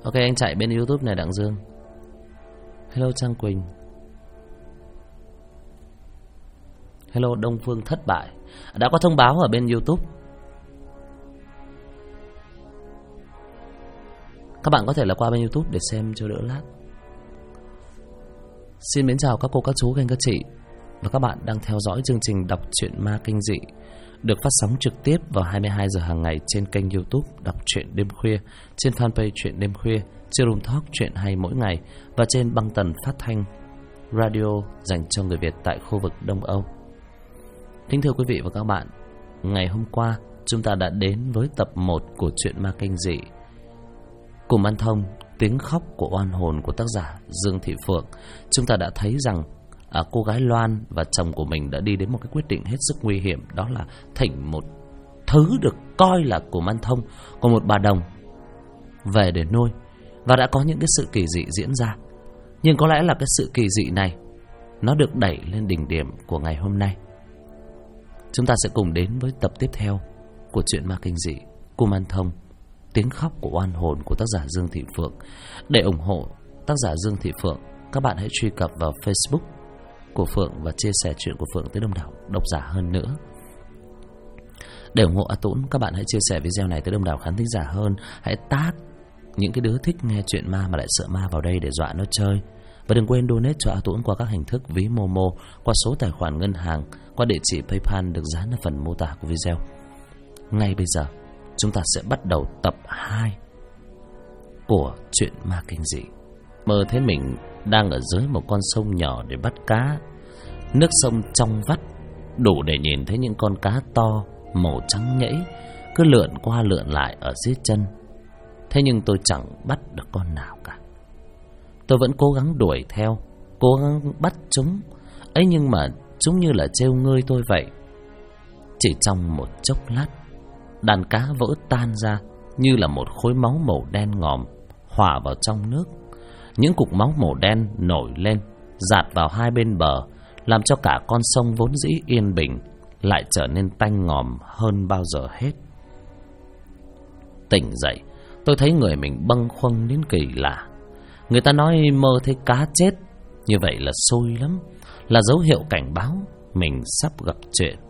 Ok, anh chạy bên YouTube này Đặng Dương. Hello Trang Quỳnh. Hello Đông Phương thất bại. Đã có thông báo ở bên YouTube. Các bạn có thể là qua bên YouTube để xem cho đỡ lát. Xin mến chào các cô, các chú, các anh, các chị và các bạn đang theo dõi chương trình đọc truyện ma kinh dị được phát sóng trực tiếp vào 22 giờ hàng ngày trên kênh YouTube Đọc truyện đêm khuya, trên fanpage truyện đêm khuya, trên Room Talk truyện hay mỗi ngày và trên băng tần phát thanh radio dành cho người Việt tại khu vực Đông Âu. Kính thưa quý vị và các bạn, ngày hôm qua chúng ta đã đến với tập 1 của truyện ma kinh dị Cùm Ăn Thông, tiếng khóc của oan hồn của tác giả Dương Thị Phượng. Chúng ta đã thấy rằng cô gái Loan và chồng của mình đã đi đến một cái quyết định hết sức nguy hiểm, đó là thỉnh một thứ được coi là cùm ăn thông của một bà đồng về để nuôi. Và đã có những cái sự kỳ dị diễn ra. Nhưng có lẽ là cái sự kỳ dị này nó được đẩy lên đỉnh điểm của ngày hôm nay. Chúng ta sẽ cùng đến với tập tiếp theo của truyện ma kinh dị Cùm Ăn Thông, tiếng khóc của oan hồn của tác giả Dương Thị Phượng. Để ủng hộ tác giả Dương Thị Phượng, các bạn hãy truy cập vào Facebook của Phượng và chia sẻ chuyện của Phượng tới đông đảo độc giả hơn nữa. Để ủng hộ A Tũng, các bạn hãy chia sẻ video này tới đông đảo khán thính giả hơn. Hãy tag những cái đứa thích nghe chuyện ma mà lại sợ ma vào đây để dọa nó chơi. Và đừng quên donate cho A Tũng qua các hình thức ví Momo, qua số tài khoản ngân hàng, qua địa chỉ PayPal được dán ở phần mô tả của video. Ngay bây giờ chúng ta sẽ bắt đầu tập 2 của truyện ma kinh dị. Mơ thấy mình đang ở dưới một con sông nhỏ để bắt cá. Nước sông trong vắt, đủ để nhìn thấy những con cá to màu trắng nhẫy cứ lượn qua lượn lại ở dưới chân. Thế nhưng tôi chẳng bắt được con nào cả. Tôi vẫn cố gắng đuổi theo, cố gắng bắt chúng ấy, nhưng mà chúng như là trêu ngươi tôi vậy. Chỉ trong một chốc lát, đàn cá vỡ tan ra như là một khối máu màu đen ngòm hòa vào trong nước. Những cục máu màu đen nổi lên, dạt vào hai bên bờ, làm cho cả con sông vốn dĩ yên bình lại trở nên tanh ngòm hơn bao giờ hết. Tỉnh dậy, tôi thấy người mình bâng khuâng đến kỳ lạ. Người ta nói mơ thấy cá chết, như vậy là xui lắm, là dấu hiệu cảnh báo mình sắp gặp chuyện.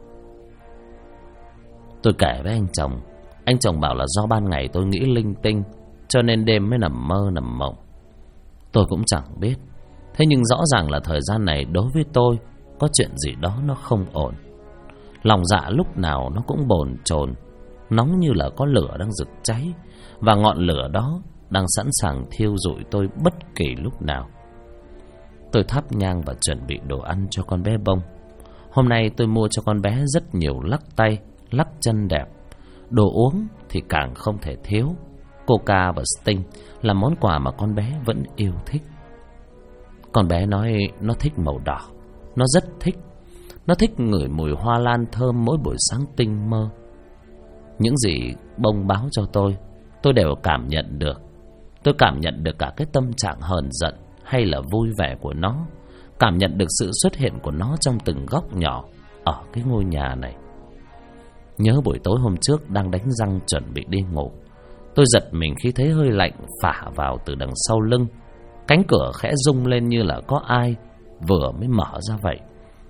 Tôi kể với anh chồng bảo là do ban ngày tôi nghĩ linh tinh, cho nên đêm mới nằm mơ nằm mộng. Tôi cũng chẳng biết. Thế nhưng rõ ràng là thời gian này đối với tôi có chuyện gì đó nó không ổn. Lòng dạ lúc nào nó cũng bồn chồn, nóng như là có lửa đang rực cháy, và ngọn lửa đó đang sẵn sàng thiêu rụi tôi bất kỳ lúc nào. Tôi thắp nhang và chuẩn bị đồ ăn cho con bé Bông. Hôm nay tôi mua cho con bé rất nhiều lắc tay, lắc chân đẹp. Đồ uống thì càng không thể thiếu. Coca và Sting là món quà mà con bé vẫn yêu thích. Con bé nói nó thích màu đỏ, nó rất thích. Nó thích ngửi mùi hoa lan thơm mỗi buổi sáng tinh mơ. Những gì Bông báo cho tôi đều cảm nhận được. Tôi cảm nhận được cả cái tâm trạng hờn giận hay là vui vẻ của nó, cảm nhận được sự xuất hiện của nó trong từng góc nhỏ ở cái ngôi nhà này. Nhớ buổi tối hôm trước đang đánh răng chuẩn bị đi ngủ, tôi giật mình khi thấy hơi lạnh phả vào từ đằng sau lưng. Cánh cửa khẽ rung lên như là có ai vừa mới mở ra vậy.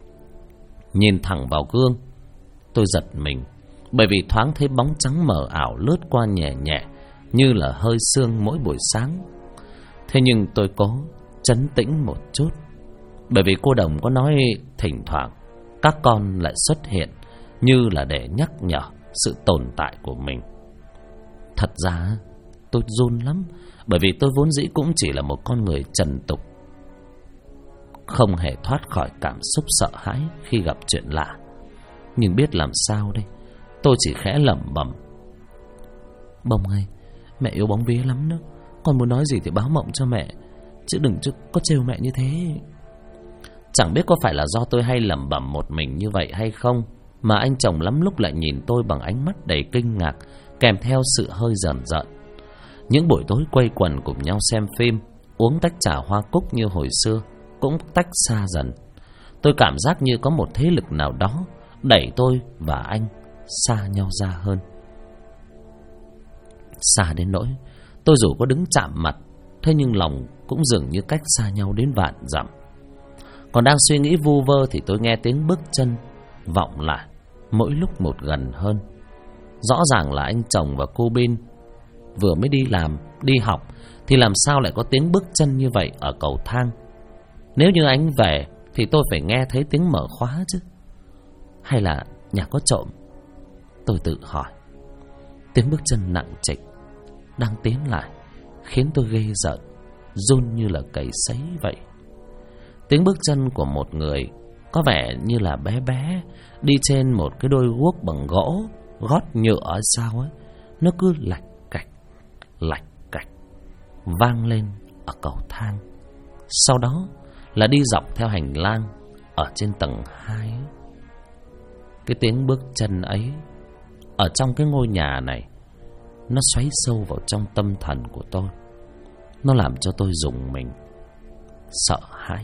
Nhìn thẳng vào gương, tôi giật mình, bởi vì thoáng thấy bóng trắng mờ ảo lướt qua nhẹ nhẹ như là hơi sương mỗi buổi sáng. Thế nhưng tôi cố trấn tĩnh một chút, bởi vì cô Đồng có nói thỉnh thoảng các con lại xuất hiện như là để nhắc nhở sự tồn tại của mình. Thật ra tôi run lắm, bởi vì tôi vốn dĩ cũng chỉ là một con người trần tục, không hề thoát khỏi cảm xúc sợ hãi khi gặp chuyện lạ. Nhưng biết làm sao đây, tôi chỉ khẽ lẩm bẩm: Bông ơi, mẹ yêu bóng vía lắm đó. Con muốn nói gì thì báo mộng cho mẹ, chứ đừng có trêu mẹ như thế. Chẳng biết có phải là do tôi hay lẩm bẩm một mình như vậy hay không, mà anh chồng lắm lúc lại nhìn tôi bằng ánh mắt đầy kinh ngạc, kèm theo sự hơi rờn rợn. Những buổi tối quây quần cùng nhau xem phim, uống tách trà hoa cúc như hồi xưa cũng tách xa dần. Tôi cảm giác như có một thế lực nào đó đẩy tôi và anh xa nhau ra hơn. Xa đến nỗi Tôi dù có đứng chạm mặt, thế nhưng lòng cũng dường như cách xa nhau đến vạn dặm. Còn đang suy nghĩ vu vơ thì tôi nghe tiếng bước chân vọng lại, mỗi lúc một gần hơn. Rõ ràng là anh chồng và cô Bin vừa mới đi làm, đi học, thì làm sao lại có tiếng bước chân như vậy ở cầu thang. Nếu như anh về thì tôi phải nghe thấy tiếng mở khóa chứ. Hay là nhà có trộm? Tôi tự hỏi. Tiếng bước chân nặng trịch đang tiến lại khiến tôi ghê rợn, run như là cầy sấy vậy. Tiếng bước chân của một người có vẻ như là bé bé, đi trên một cái đôi guốc bằng gỗ, gót nhựa sao ấy. Nó cứ lạch cạch vang lên ở cầu thang. Sau đó là đi dọc theo hành lang ở trên tầng 2 ấy. Cái tiếng bước chân ấy ở trong cái ngôi nhà này, nó xoáy sâu vào trong tâm thần của tôi. Nó làm cho tôi rùng mình, sợ hãi.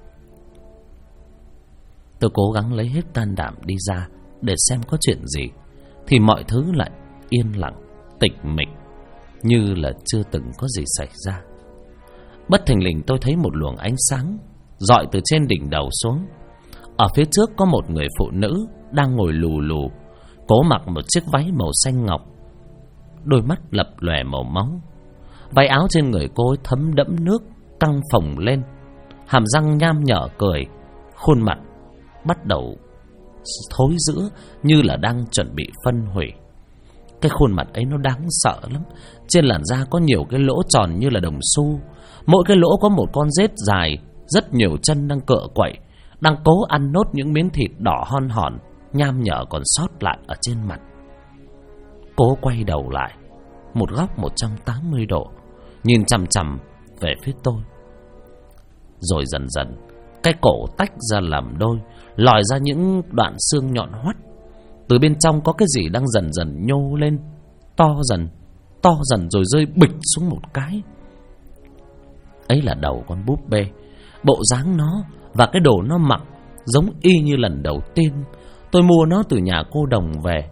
Tôi cố gắng lấy hết can đảm đi ra để xem có chuyện gì, thì mọi thứ lại yên lặng, tịch mịch, như là chưa từng có gì xảy ra. Bất thình lình tôi thấy một luồng ánh sáng rọi từ trên đỉnh đầu xuống. Ở phía trước có một người phụ nữ đang ngồi lù lù, cố mặc một chiếc váy màu xanh ngọc, đôi mắt lập lòe màu máu. Váy áo trên người cô ấy thấm đẫm nước, căng phồng lên, hàm răng nham nhở cười, khuôn mặt bắt đầu thối rữa như là đang chuẩn bị phân hủy. Cái khuôn mặt ấy nó đáng sợ lắm. Trên làn da có nhiều cái lỗ tròn như là đồng xu. Mỗi cái lỗ có một con rết dài, rất nhiều chân đang cựa quậy, đang cố ăn nốt những miếng thịt đỏ hon hòn nham nhở còn sót lại ở trên mặt. Cố quay đầu lại một góc 180 độ, nhìn chằm chằm về phía tôi. Rồi dần dần cái cổ tách ra làm đôi, lòi ra những đoạn xương nhọn hoắt. Từ bên trong có cái gì đang dần dần nhô lên, to dần rồi rơi bịch xuống một cái. Ấy là đầu con búp bê. Bộ dáng nó và cái đồ nó mặc giống y như lần đầu tiên tôi mua nó từ nhà cô Đồng về.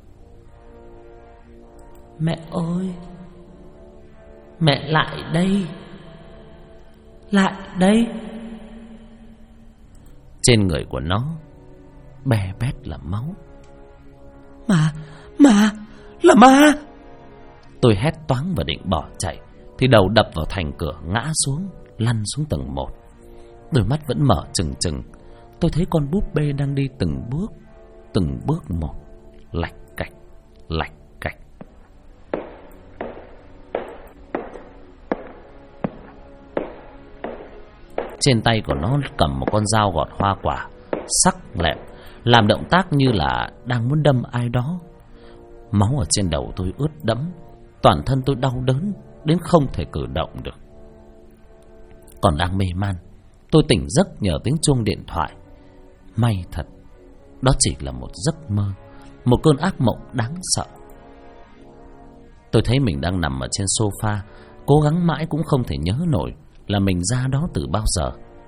Mẹ ơi, mẹ lại đây, lại đây. Trên người của nó bè bét là máu. Là ma. Tôi hét toáng và định bỏ chạy thì đầu đập vào thành cửa, ngã xuống, lăn xuống tầng 1. Đôi mắt vẫn mở trừng trừng. Tôi thấy con búp bê đang đi từng bước một, lạch cạch. Trên tay của nó cầm một con dao gọt hoa quả sắc lẹm, làm động tác như là đang muốn đâm ai đó. Máu ở trên đầu tôi ướt đẫm, toàn thân tôi đau đớn đến không thể cử động được. Còn đang mê man, tôi tỉnh giấc nhờ tiếng chuông điện thoại. May thật, đó chỉ là một giấc mơ, một cơn ác mộng đáng sợ. Tôi thấy mình đang nằm ở trên sofa, cố gắng mãi cũng không thể nhớ nổi là mình ra đó từ bao giờ.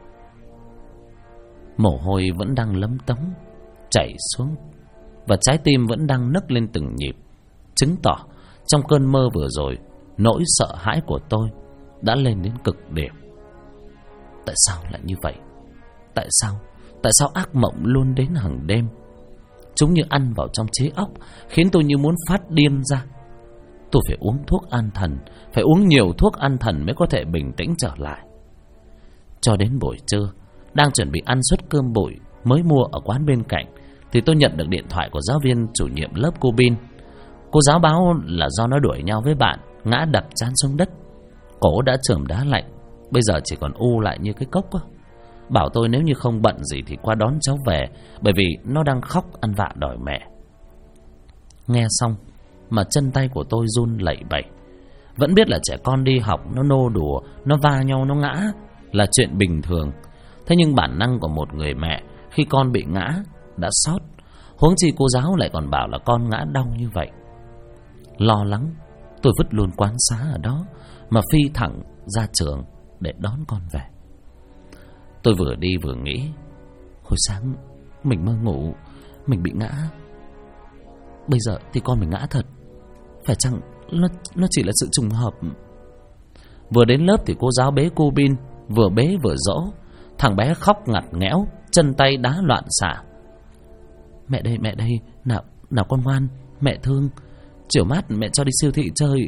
Mồ hôi vẫn đang lấm tấm chảy xuống, và trái tim vẫn đang nấc lên từng nhịp, chứng tỏ trong cơn mơ vừa rồi, nỗi sợ hãi của tôi đã lên đến cực điểm. Tại sao lại như vậy? Tại sao ác mộng luôn đến hàng đêm? Chúng như ăn vào trong trí óc, khiến tôi như muốn phát điên ra. Tôi phải uống thuốc an thần, phải uống nhiều thuốc an thần mới có thể bình tĩnh trở lại. Cho đến buổi trưa, đang chuẩn bị ăn suất cơm bụi mới mua ở quán bên cạnh, thì tôi nhận được điện thoại của giáo viên chủ nhiệm lớp cô Bin. Cô giáo báo là do nó đuổi nhau với bạn, ngã đập trán xuống đất. Cổ đã chườm đá lạnh, bây giờ chỉ còn u lại như cái cốc. Bảo tôi nếu như không bận gì thì qua đón cháu về, bởi vì nó đang khóc ăn vạ đòi mẹ. Nghe xong mà chân tay của tôi run lẩy bẩy. Vẫn biết là trẻ con đi học nó nô đùa, nó va nhau, nó ngã là chuyện bình thường. Thế nhưng bản năng của một người mẹ khi con bị ngã đã xót, huống chi cô giáo lại còn bảo là con ngã đau như vậy. Lo lắng, tôi vứt luôn quán xá ở đó mà phi thẳng ra trường để đón con về. Tôi vừa đi vừa nghĩ, hồi sáng mình mơ ngủ, mình bị ngã. Bây giờ thì con mình ngã thật. Phải chăng nó chỉ là sự trùng hợp? Vừa đến lớp thì cô giáo bế cô Bin, vừa bế vừa dỗ. Thằng bé khóc ngặt nghẽo, chân tay đá loạn xạ. Mẹ đây, nào con ngoan, mẹ thương. Chiều mát mẹ cho đi siêu thị chơi.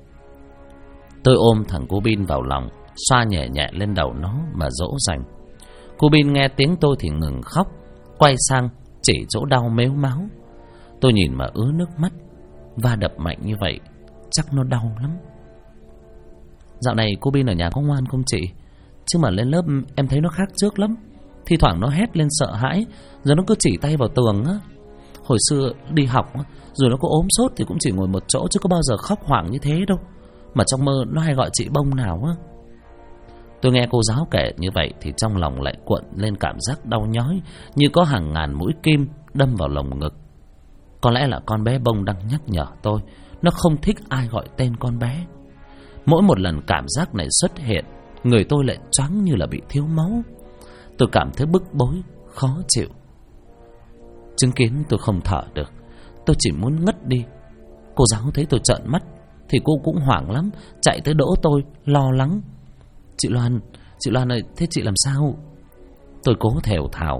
Tôi ôm thằng cô Bin vào lòng, xoa nhẹ nhẹ lên đầu nó mà dỗ dành. Cô Bin nghe tiếng tôi thì ngừng khóc, quay sang chỉ chỗ đau mếu máu. Tôi nhìn mà ứa nước mắt. Va đập mạnh như vậy chắc nó đau lắm. Dạo này cô Bin ở nhà có ngoan không chị? Chứ mà lên lớp em thấy nó khác trước lắm. Thi thoảng nó hét lên sợ hãi, rồi nó cứ chỉ tay vào tường á. Hồi xưa đi học á, rồi nó có ốm sốt thì cũng chỉ ngồi một chỗ, chứ có bao giờ khóc hoảng như thế đâu. Mà trong mơ nó hay gọi chị Bông nào á. Tôi nghe cô giáo kể như vậy thì trong lòng lại cuộn lên cảm giác đau nhói, như có hàng ngàn mũi kim đâm vào lồng ngực. Có lẽ là con bé Bông đang nhắc nhở tôi, nó không thích ai gọi tên con bé. Mỗi một lần cảm giác này xuất hiện, người tôi lại choáng như là bị thiếu máu. Tôi cảm thấy bức bối, khó chịu. Chứng kiến tôi không thở được, tôi chỉ muốn ngất đi. Cô giáo thấy tôi trợn mắt thì cô cũng hoảng lắm, chạy tới đỡ tôi, lo lắng. Chị Loan ơi, thế chị làm sao? Tôi cố thều thào.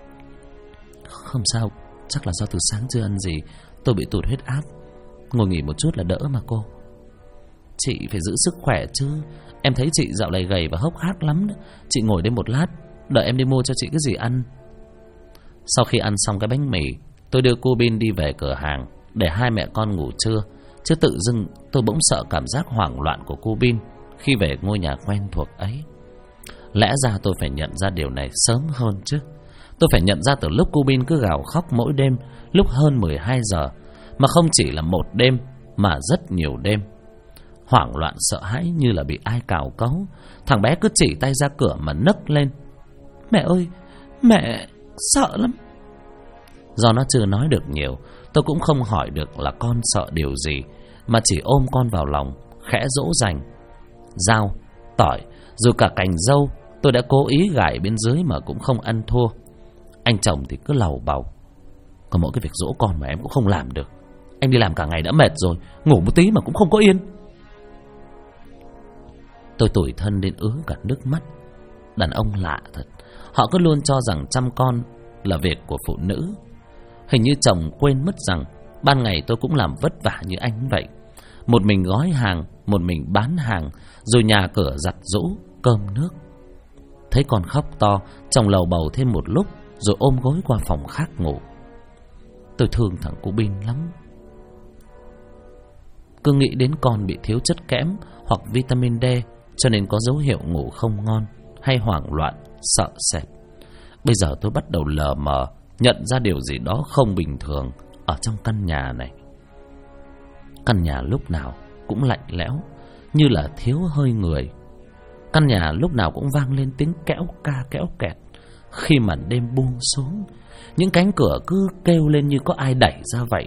Không sao, chắc là do từ sáng chưa ăn gì, tôi bị tụt huyết áp. Ngồi nghỉ một chút là đỡ mà cô. Chị phải giữ sức khỏe chứ. Em thấy chị dạo này gầy và hốc hác lắm đó. Chị ngồi đây một lát, đợi em đi mua cho chị cái gì ăn. Sau khi ăn xong cái bánh mì, tôi đưa cô Bin đi về cửa hàng để hai mẹ con ngủ trưa. Chứ tự dưng tôi bỗng sợ cảm giác hoảng loạn của cô Bin khi về ngôi nhà quen thuộc ấy. Lẽ ra tôi phải nhận ra điều này sớm hơn chứ. Tôi phải nhận ra từ lúc cô Bin cứ gào khóc mỗi đêm lúc hơn 12 giờ. Mà không chỉ là một đêm, mà rất nhiều đêm. Hoảng loạn sợ hãi như là bị ai cào cấu. Thằng bé cứ chỉ tay ra cửa mà nấc lên. Mẹ ơi, mẹ sợ lắm. Do nó chưa nói được nhiều, tôi cũng không hỏi được là con sợ điều gì, mà chỉ ôm con vào lòng, khẽ dỗ dành. Rau, tỏi, dù cả cành dâu tôi đã cố ý gài bên dưới mà cũng không ăn thua. Anh chồng thì cứ lầu bầu. Có mỗi cái việc dỗ con mà em cũng không làm được. Anh đi làm cả ngày đã mệt rồi, ngủ một tí mà cũng không có yên. Tôi tủi thân đến ứa cả nước mắt. Đàn ông lạ thật, họ cứ luôn cho rằng chăm con là việc của phụ nữ. Hình như chồng quên mất rằng ban ngày tôi cũng làm vất vả như anh vậy. Một mình gói hàng, một mình bán hàng, rồi nhà cửa giặt giũ, cơm nước. Thấy con khóc to, chồng lầu bầu thêm một lúc, rồi ôm gối qua phòng khác ngủ. Tôi thương thằng cô Bin lắm. Cứ nghĩ đến con bị thiếu chất kẽm hoặc vitamin D, cho nên có dấu hiệu ngủ không ngon hay hoảng loạn, sợ sệt. Bây giờ tôi bắt đầu lờ mờ nhận ra điều gì đó không bình thường ở trong căn nhà này. Căn nhà lúc nào cũng lạnh lẽo, như là thiếu hơi người. Căn nhà lúc nào cũng vang lên tiếng kéo ca kéo kẹt. Khi màn đêm buông xuống, những cánh cửa cứ kêu lên như có ai đẩy ra vậy.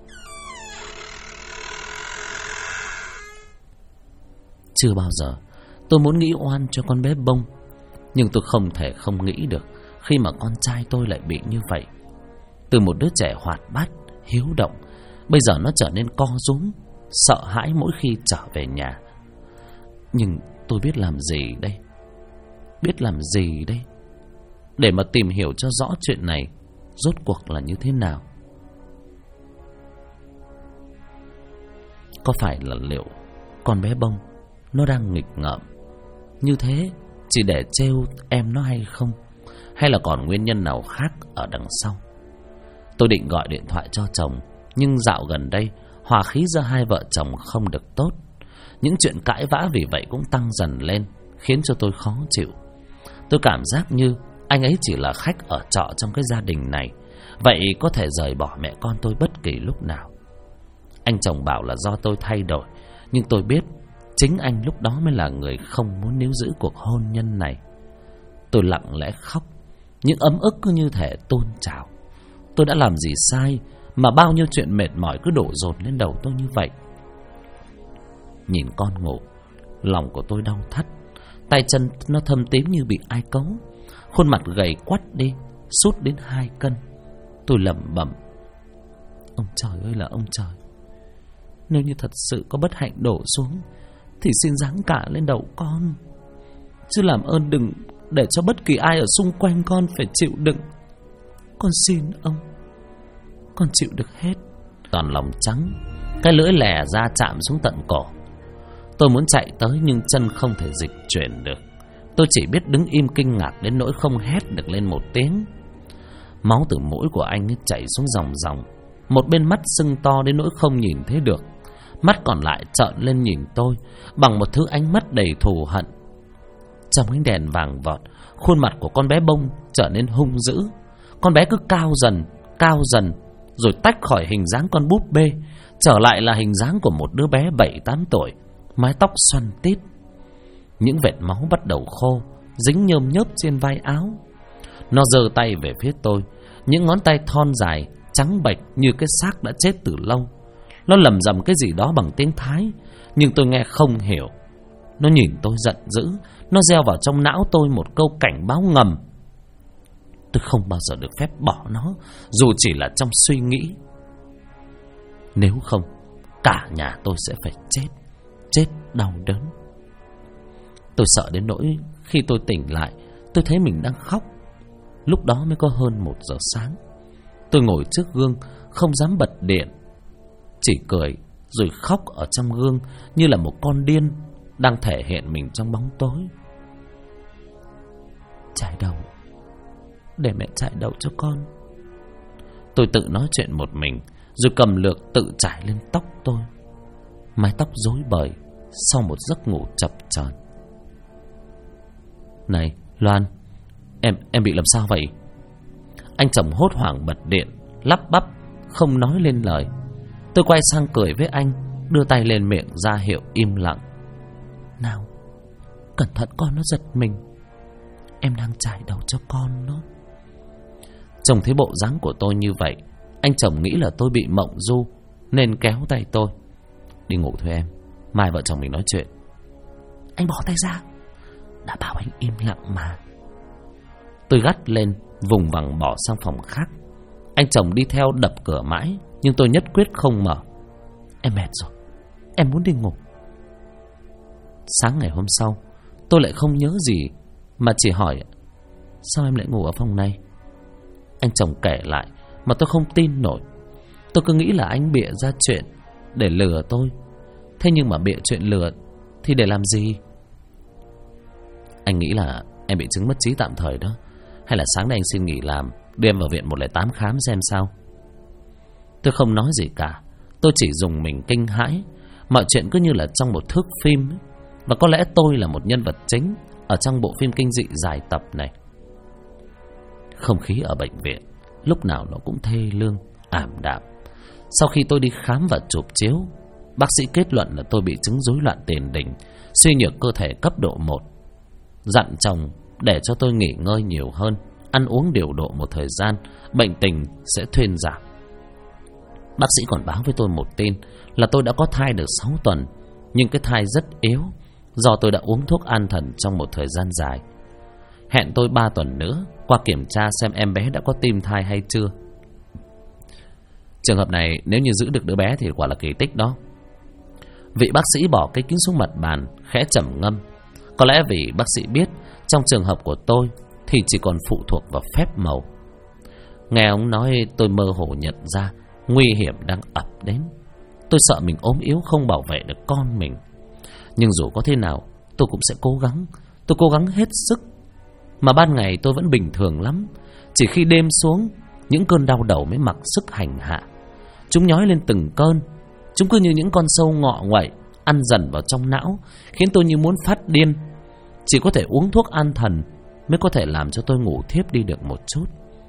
Chưa bao giờ tôi muốn nghĩ oan cho con bé Bông, nhưng tôi không thể không nghĩ được khi mà con trai tôi lại bị như vậy. Từ một đứa trẻ hoạt bát, hiếu động, bây giờ nó trở nên co rúm, sợ hãi mỗi khi trở về nhà. Nhưng tôi biết làm gì đây? Biết làm gì đây? Để mà tìm hiểu cho rõ chuyện này rốt cuộc là như thế nào. Có phải là liệu con bé Bông nó đang nghịch ngợm như thế chỉ để trêu em nó hay không? Hay là còn nguyên nhân nào khác ở đằng sau? Tôi định gọi điện thoại cho chồng, nhưng dạo gần đây hòa khí giữa hai vợ chồng không được tốt. Những chuyện cãi vã vì vậy cũng tăng dần lên, khiến cho tôi khó chịu. Tôi cảm giác như anh ấy chỉ là khách ở trọ trong cái gia đình này, vậy có thể rời bỏ mẹ con tôi bất kỳ lúc nào. Anh chồng bảo là do tôi thay đổi, nhưng tôi biết chính anh lúc đó mới là người không muốn níu giữ cuộc hôn nhân này. Tôi lặng lẽ khóc, những ấm ức cứ như thể tuôn trào. Tôi đã làm gì sai mà bao nhiêu chuyện mệt mỏi cứ đổ dồn lên đầu tôi như vậy? Nhìn con ngủ, lòng của tôi đau thắt. Tay chân nó thâm tím như bị ai cấu. Khuôn mặt gầy quắt đi, sút đến 2 cân. Tôi lẩm bẩm: ông trời ơi là ông trời, nếu như thật sự có bất hạnh đổ xuống thì xin giáng cả lên đầu con. Chứ làm ơn đừng để cho bất kỳ ai ở xung quanh con phải chịu đựng. Con xin ông, con chịu được hết. Toàn lòng trắng, cái lưỡi lè ra chạm xuống tận cổ. Tôi muốn chạy tới nhưng chân không thể dịch chuyển được. Tôi chỉ biết đứng im kinh ngạc đến nỗi không hét được lên một tiếng. Máu từ mũi của anh chảy xuống ròng ròng. Một bên mắt sưng to đến nỗi không nhìn thấy được. Mắt còn lại trợn lên nhìn tôi bằng một thứ ánh mắt đầy thù hận. Trong ánh đèn vàng vọt, khuôn mặt của con bé Bông trở nên hung dữ. Con bé cứ cao dần, rồi tách khỏi hình dáng con búp bê, trở lại là hình dáng của một đứa bé 7-8 tuổi, mái tóc xoăn tít. Những vệt máu bắt đầu khô, dính nhơm nhớp trên vai áo. Nó giơ tay về phía tôi, những ngón tay thon dài, trắng bệch như cái xác đã chết từ lâu. Nó lầm rầm cái gì đó bằng tiếng Thái, nhưng tôi nghe không hiểu. Nó nhìn tôi giận dữ, nó gieo vào trong não tôi một câu cảnh báo ngầm. Tôi không bao giờ được phép bỏ nó, dù chỉ là trong suy nghĩ. Nếu không, cả nhà tôi sẽ phải chết đau đớn. Tôi sợ đến nỗi khi tôi tỉnh lại, tôi thấy mình đang khóc. Lúc đó mới có hơn 1 giờ sáng. Tôi ngồi trước gương, không dám bật điện, chỉ cười rồi khóc ở trong gương như là một con điên đang thể hiện mình trong bóng tối. Chải đầu, để mẹ chải đầu cho con. Tôi tự nói chuyện một mình, rồi cầm lược tự chải lên tóc tôi. Mái tóc rối bời sau một giấc ngủ chập chờn. Này Loan, em bị làm sao vậy? Anh chồng hốt hoảng bật điện, lắp bắp không nói lên lời. Tôi quay sang cười với anh, đưa tay lên miệng ra hiệu im lặng. Nào, cẩn thận con nó giật mình. Em đang chải đầu cho con đó. Trông thấy bộ dáng của tôi như vậy, anh chồng nghĩ là tôi bị mộng du, nên kéo tay tôi. Đi ngủ thôi em, mai vợ chồng mình nói chuyện. Anh bỏ tay ra, đã bảo anh im lặng mà. Tôi gắt lên, vùng vằng bỏ sang phòng khác. Anh chồng đi theo đập cửa mãi, nhưng tôi nhất quyết không mở. Em mệt rồi, em muốn đi ngủ. Sáng ngày hôm sau, tôi lại không nhớ gì, mà chỉ hỏi: sao em lại ngủ ở phòng này? Anh chồng kể lại mà tôi không tin nổi. Tôi cứ nghĩ là anh bịa ra chuyện để lừa tôi. Thế nhưng mà bịa chuyện lừa thì để làm gì? Anh nghĩ là em bị chứng mất trí tạm thời đó. Hay là sáng nay anh xin nghỉ làm, đưa em vào viện 108 khám xem sao. Tôi không nói gì cả. Tôi chỉ dùng mình kinh hãi. Mọi chuyện cứ như là trong một thước phim ấy. Và có lẽ tôi là một nhân vật chính ở trong bộ phim kinh dị dài tập này. Không khí ở bệnh viện lúc nào nó cũng thê lương, ảm đạm. Sau khi tôi đi khám và chụp chiếu, bác sĩ kết luận là tôi bị chứng rối loạn tiền đình, suy nhược cơ thể cấp độ 1. Dặn chồng để cho tôi nghỉ ngơi nhiều hơn, ăn uống điều độ một thời gian, bệnh tình sẽ thuyên giảm. Bác sĩ còn báo với tôi một tin là tôi đã có thai được 6 tuần, nhưng cái thai rất yếu do tôi đã uống thuốc an thần trong một thời gian dài. Hẹn tôi 3 tuần nữa qua kiểm tra xem em bé đã có tim thai hay chưa. Trường hợp này nếu như giữ được đứa bé thì quả là kỳ tích đó. Vị bác sĩ bỏ cái kính xuống mặt bàn, khẽ trầm ngâm. Có lẽ vì bác sĩ biết trong trường hợp của tôi thì chỉ còn phụ thuộc vào phép màu. Nghe ông nói, tôi mơ hồ nhận ra nguy hiểm đang ập đến. Tôi sợ mình ốm yếu không bảo vệ được con mình. Nhưng dù có thế nào, tôi cũng sẽ cố gắng. Tôi cố gắng hết sức. Mà ban ngày tôi vẫn bình thường lắm. Chỉ khi đêm xuống, những cơn đau đầu mới mặc sức hành hạ. Chúng nhói lên từng cơn. Chúng cứ như những con sâu ngọ nguậy, ăn dần vào trong não, khiến tôi như muốn phát điên. Chỉ có thể uống thuốc an thần mới có thể làm cho tôi ngủ thiếp đi được một chút.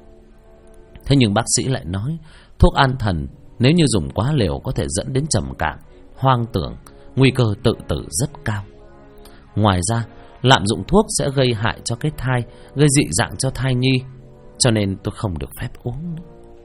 Thế nhưng bác sĩ lại nói thuốc an thần nếu như dùng quá liều có thể dẫn đến trầm cảm, hoang tưởng, nguy cơ tự tử rất cao. Ngoài ra, lạm dụng thuốc sẽ gây hại cho cái thai, gây dị dạng cho thai nhi, cho nên tôi không được phép uống nữa.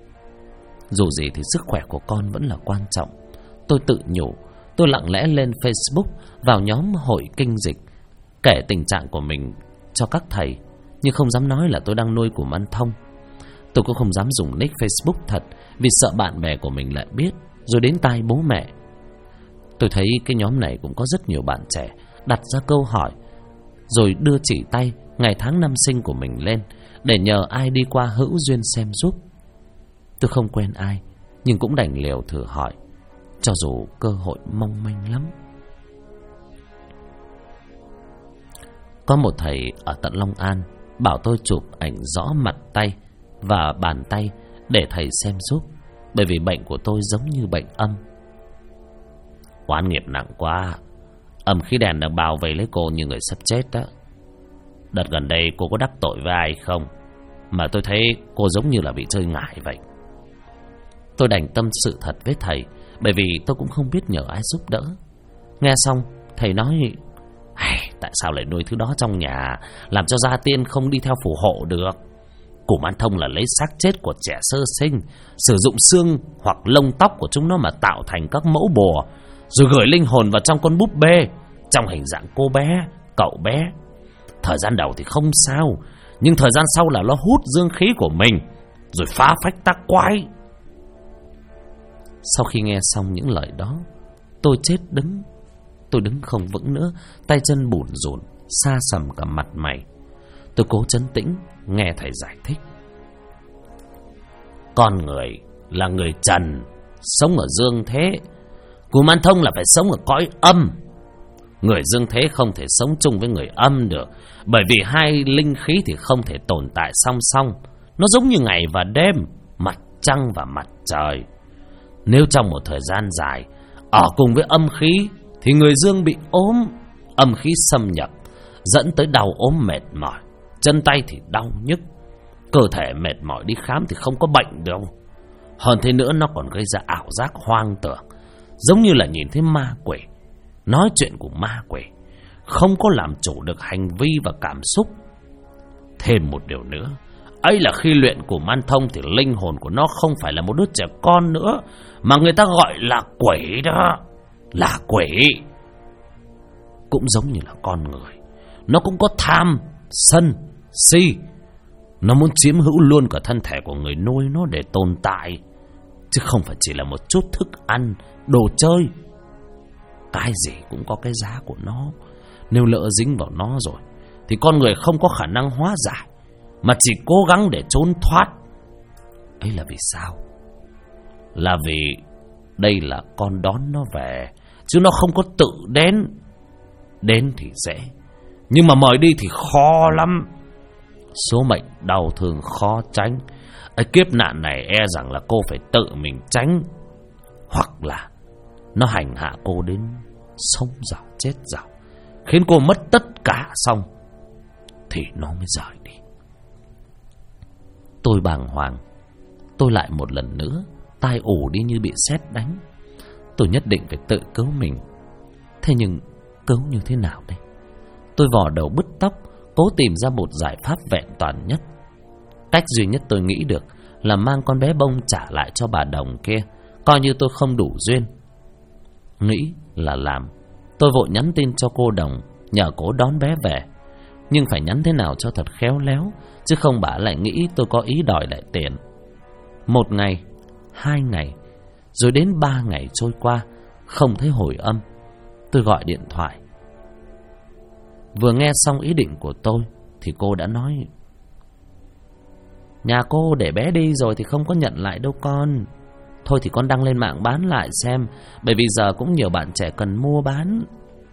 Dù gì thì sức khỏe của con vẫn là quan trọng. Tôi tự nhủ. Tôi lặng lẽ lên Facebook, vào nhóm hội kinh dịch, kể tình trạng của mình cho các thầy, nhưng không dám nói là tôi đang nuôi cùm ăn thông. Tôi cũng không dám dùng nick Facebook thật, vì sợ bạn bè của mình lại biết, rồi đến tai bố mẹ. Tôi thấy cái nhóm này cũng có rất nhiều bạn trẻ đặt ra câu hỏi, rồi đưa chỉ tay ngày tháng năm sinh của mình lên để nhờ ai đi qua hữu duyên xem giúp. Tôi không quen ai, nhưng cũng đành liều thử hỏi, cho dù cơ hội mong manh lắm. Có một thầy ở tận Long An bảo tôi chụp ảnh rõ mặt tay và bàn tay để thầy xem giúp, bởi vì bệnh của tôi giống như bệnh âm. Oán nghiệp nặng quá, âm khí đèn đã bao vây lấy cô như người sắp chết đó. Đợt gần đây cô có đắc tội với ai không, mà tôi thấy cô giống như là bị chơi ngải vậy. Tôi đành tâm sự thật với thầy, bởi vì tôi cũng không biết nhờ ai giúp đỡ. Nghe xong thầy nói, tại sao lại nuôi thứ đó trong nhà, làm cho gia tiên không đi theo phù hộ được. Củ man thông là lấy xác chết của trẻ sơ sinh, sử dụng xương hoặc lông tóc của chúng nó mà tạo thành các mẫu bùa, rồi gửi linh hồn vào trong con búp bê trong hình dạng cô bé, cậu bé. Thời gian đầu thì không sao, nhưng thời gian sau là nó hút dương khí của mình rồi phá phách tác quái. Sau khi nghe xong những lời đó, tôi đứng không vững nữa, tay chân bủn rủn, sa sầm cả mặt mày. Tôi cố trấn tĩnh nghe thầy giải thích. Con người là người trần, sống ở dương thế. Củ man thông là phải sống ở cõi âm. Người dương thế không thể sống chung với người âm được, bởi vì hai linh khí thì không thể tồn tại song song. Nó giống như ngày và đêm, mặt trăng và mặt trời. Nếu trong một thời gian dài ở cùng với âm khí thì người dương bị ốm, âm khí xâm nhập dẫn tới đau ốm mệt mỏi, chân tay thì đau nhức, cơ thể mệt mỏi, đi khám thì không có bệnh đâu. Hơn thế nữa, nó còn gây ra ảo giác hoang tưởng, giống như là nhìn thấy ma quỷ, nói chuyện của ma quỷ, không có làm chủ được hành vi và cảm xúc. Thêm một điều nữa, ấy là khi luyện củ man thông thì linh hồn của nó không phải là một đứa trẻ con nữa, mà người ta gọi là quỷ đó, là quỷ. Cũng giống như là con người, nó cũng có tham, sân, si. Nó muốn chiếm hữu luôn cả thân thể của người nuôi nó để tồn tại, chứ không phải chỉ là một chút thức ăn, đồ chơi. Cái gì cũng có cái giá của nó. Nếu lỡ dính vào nó rồi thì con người không có khả năng hóa giải, mà chỉ cố gắng để trốn thoát. Ấy là vì sao? Là vì đây là con đón nó về, chứ nó không có tự đến. Đến thì dễ, nhưng mà mời đi thì khó lắm. Số mệnh đau thương khó tránh. Ấy, kiếp nạn này e rằng là cô phải tự mình tránh, hoặc là nó hành hạ cô đến sống dạo chết dạo, khiến cô mất tất cả xong thì nó mới rời đi. Tôi bàng hoàng. Tôi lại một lần nữa tai ù đi như bị sét đánh. Tôi nhất định phải tự cứu mình. Thế nhưng cứu như thế nào đây? Tôi vò đầu bứt tóc, cố tìm ra một giải pháp vẹn toàn nhất. Cách duy nhất tôi nghĩ được là mang con bé bông trả lại cho bà Đồng kia, coi như tôi không đủ duyên. Nghĩ là làm. Tôi vội nhắn tin cho cô Đồng nhờ cô đón bé về, nhưng phải nhắn thế nào cho thật khéo léo, chứ không bà lại nghĩ tôi có ý đòi lại tiền. 1 ngày, 2 ngày, rồi đến 3 ngày trôi qua, không thấy hồi âm. Tôi gọi điện thoại. Vừa nghe xong ý định của tôi thì cô đã nói: nhà cô để bé đi rồi thì không có nhận lại đâu con. Thôi thì con đăng lên mạng bán lại xem, bởi vì giờ cũng nhiều bạn trẻ cần mua bán.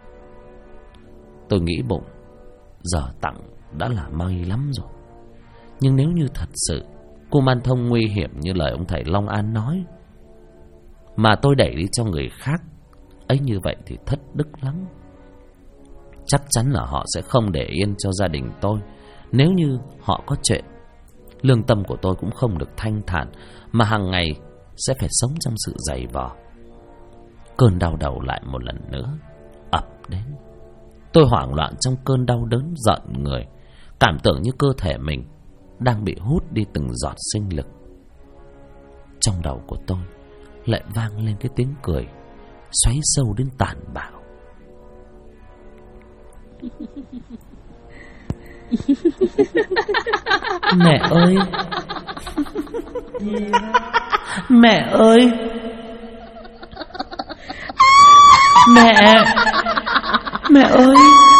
Tôi nghĩ bụng, giờ tặng đã là may lắm rồi. Nhưng nếu như thật sự cô man thông nguy hiểm như lời ông thầy Long An nói, mà tôi đẩy đi cho người khác, ấy như vậy thì thất đức lắm. Chắc chắn là họ sẽ không để yên cho gia đình tôi. Nếu như họ có chuyện, lương tâm của tôi cũng không được thanh thản, mà hàng ngày sẽ phải sống trong sự dày vò. Cơn đau đầu lại một lần nữa ập đến. Tôi hoảng loạn trong cơn đau đớn giận người, cảm tưởng như cơ thể mình đang bị hút đi từng giọt sinh lực. Trong đầu của tôi lại vang lên cái tiếng cười xoáy sâu đến tàn bạo. Mẹ ơi! Mẹ ơi! Mẹ! Mẹ ơi!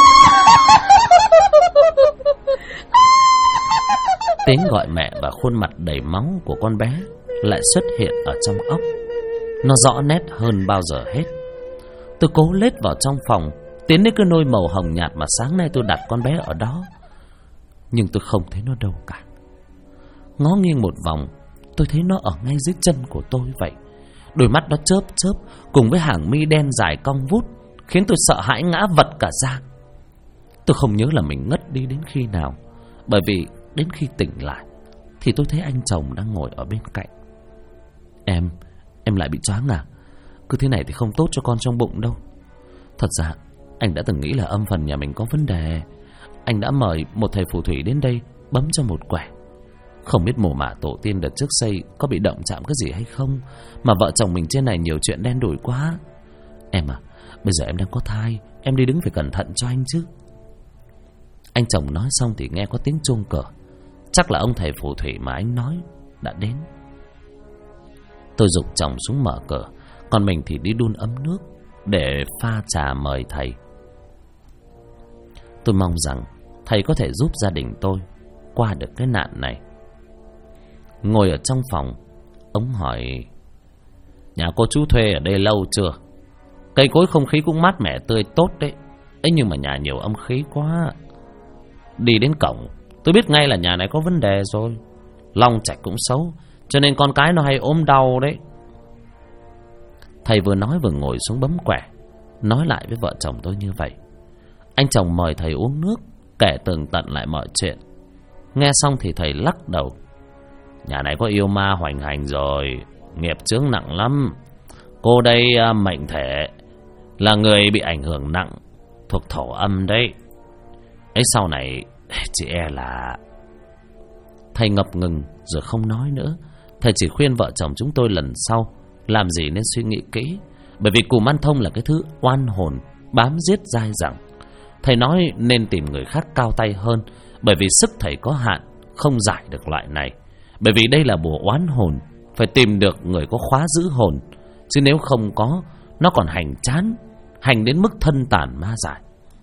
Tiếng gọi mẹ và khuôn mặt đầy máu của con bé lại xuất hiện ở trong óc. Nó rõ nét hơn bao giờ hết. Tôi cố lết vào trong phòng, tiến đến cái nôi màu hồng nhạt mà sáng nay tôi đặt con bé ở đó, nhưng tôi không thấy nó đâu cả. Ngó nghiêng một vòng, tôi thấy nó ở ngay dưới chân của tôi vậy. Đôi mắt nó chớp chớp cùng với hàng mi đen dài cong vút, khiến tôi sợ hãi ngã vật cả ra. Tôi không nhớ là mình ngất đi đến khi nào, bởi vì đến khi tỉnh lại thì tôi thấy anh chồng đang ngồi ở bên cạnh. Em lại bị choáng à? Cứ thế này thì không tốt cho con trong bụng đâu. Thật ra anh đã từng nghĩ là âm phần nhà mình có vấn đề. Anh đã mời một thầy phù thủy đến đây bấm cho một quẻ. Không biết mồ mả tổ tiên đợt trước xây có bị động chạm cái gì hay không, mà vợ chồng mình trên này nhiều chuyện đen đủi quá. Em à, bây giờ em đang có thai, em đi đứng phải cẩn thận cho anh chứ. Anh chồng nói xong thì nghe có tiếng chuông cửa. Chắc là ông thầy phù thủy mà anh nói đã đến. Tôi giục chồng xuống mở cửa, còn mình thì đi đun ấm nước để pha trà mời thầy. Tôi mong rằng thầy có thể giúp gia đình tôi qua được cái nạn này. Ngồi ở trong phòng, ông hỏi: nhà cô chú thuê ở đây lâu chưa? Cây cối không khí cũng mát mẻ tươi tốt đấy. Ấy nhưng mà nhà nhiều âm khí quá. Đi đến cổng tôi biết ngay là nhà này có vấn đề rồi. Long trạch cũng xấu, cho nên con cái nó hay ốm đau đấy. Thầy vừa nói vừa ngồi xuống bấm quẻ, nói lại với vợ chồng tôi như vậy. Anh chồng mời thầy uống nước, kể tường tận lại mọi chuyện. Nghe xong thì thầy lắc đầu: nhà này có yêu ma hoành hành rồi, nghiệp chướng nặng lắm. Cô đây mệnh thể là người bị ảnh hưởng nặng, thuộc thổ âm đấy. Ấy sau này chị e là... Thầy ngập ngừng rồi không nói nữa. Thầy chỉ khuyên vợ chồng chúng tôi lần sau làm gì nên suy nghĩ kỹ, bởi vì cùm ăn thông là cái thứ oan hồn bám giết dai dẳng. Thầy nói nên tìm người khác cao tay hơn, bởi vì sức thầy có hạn, không giải được loại này. Bởi vì đây là bùa oán hồn, phải tìm được người có khóa giữ hồn, chứ nếu không có, nó còn hành chán, hành đến mức thân tàn ma dại.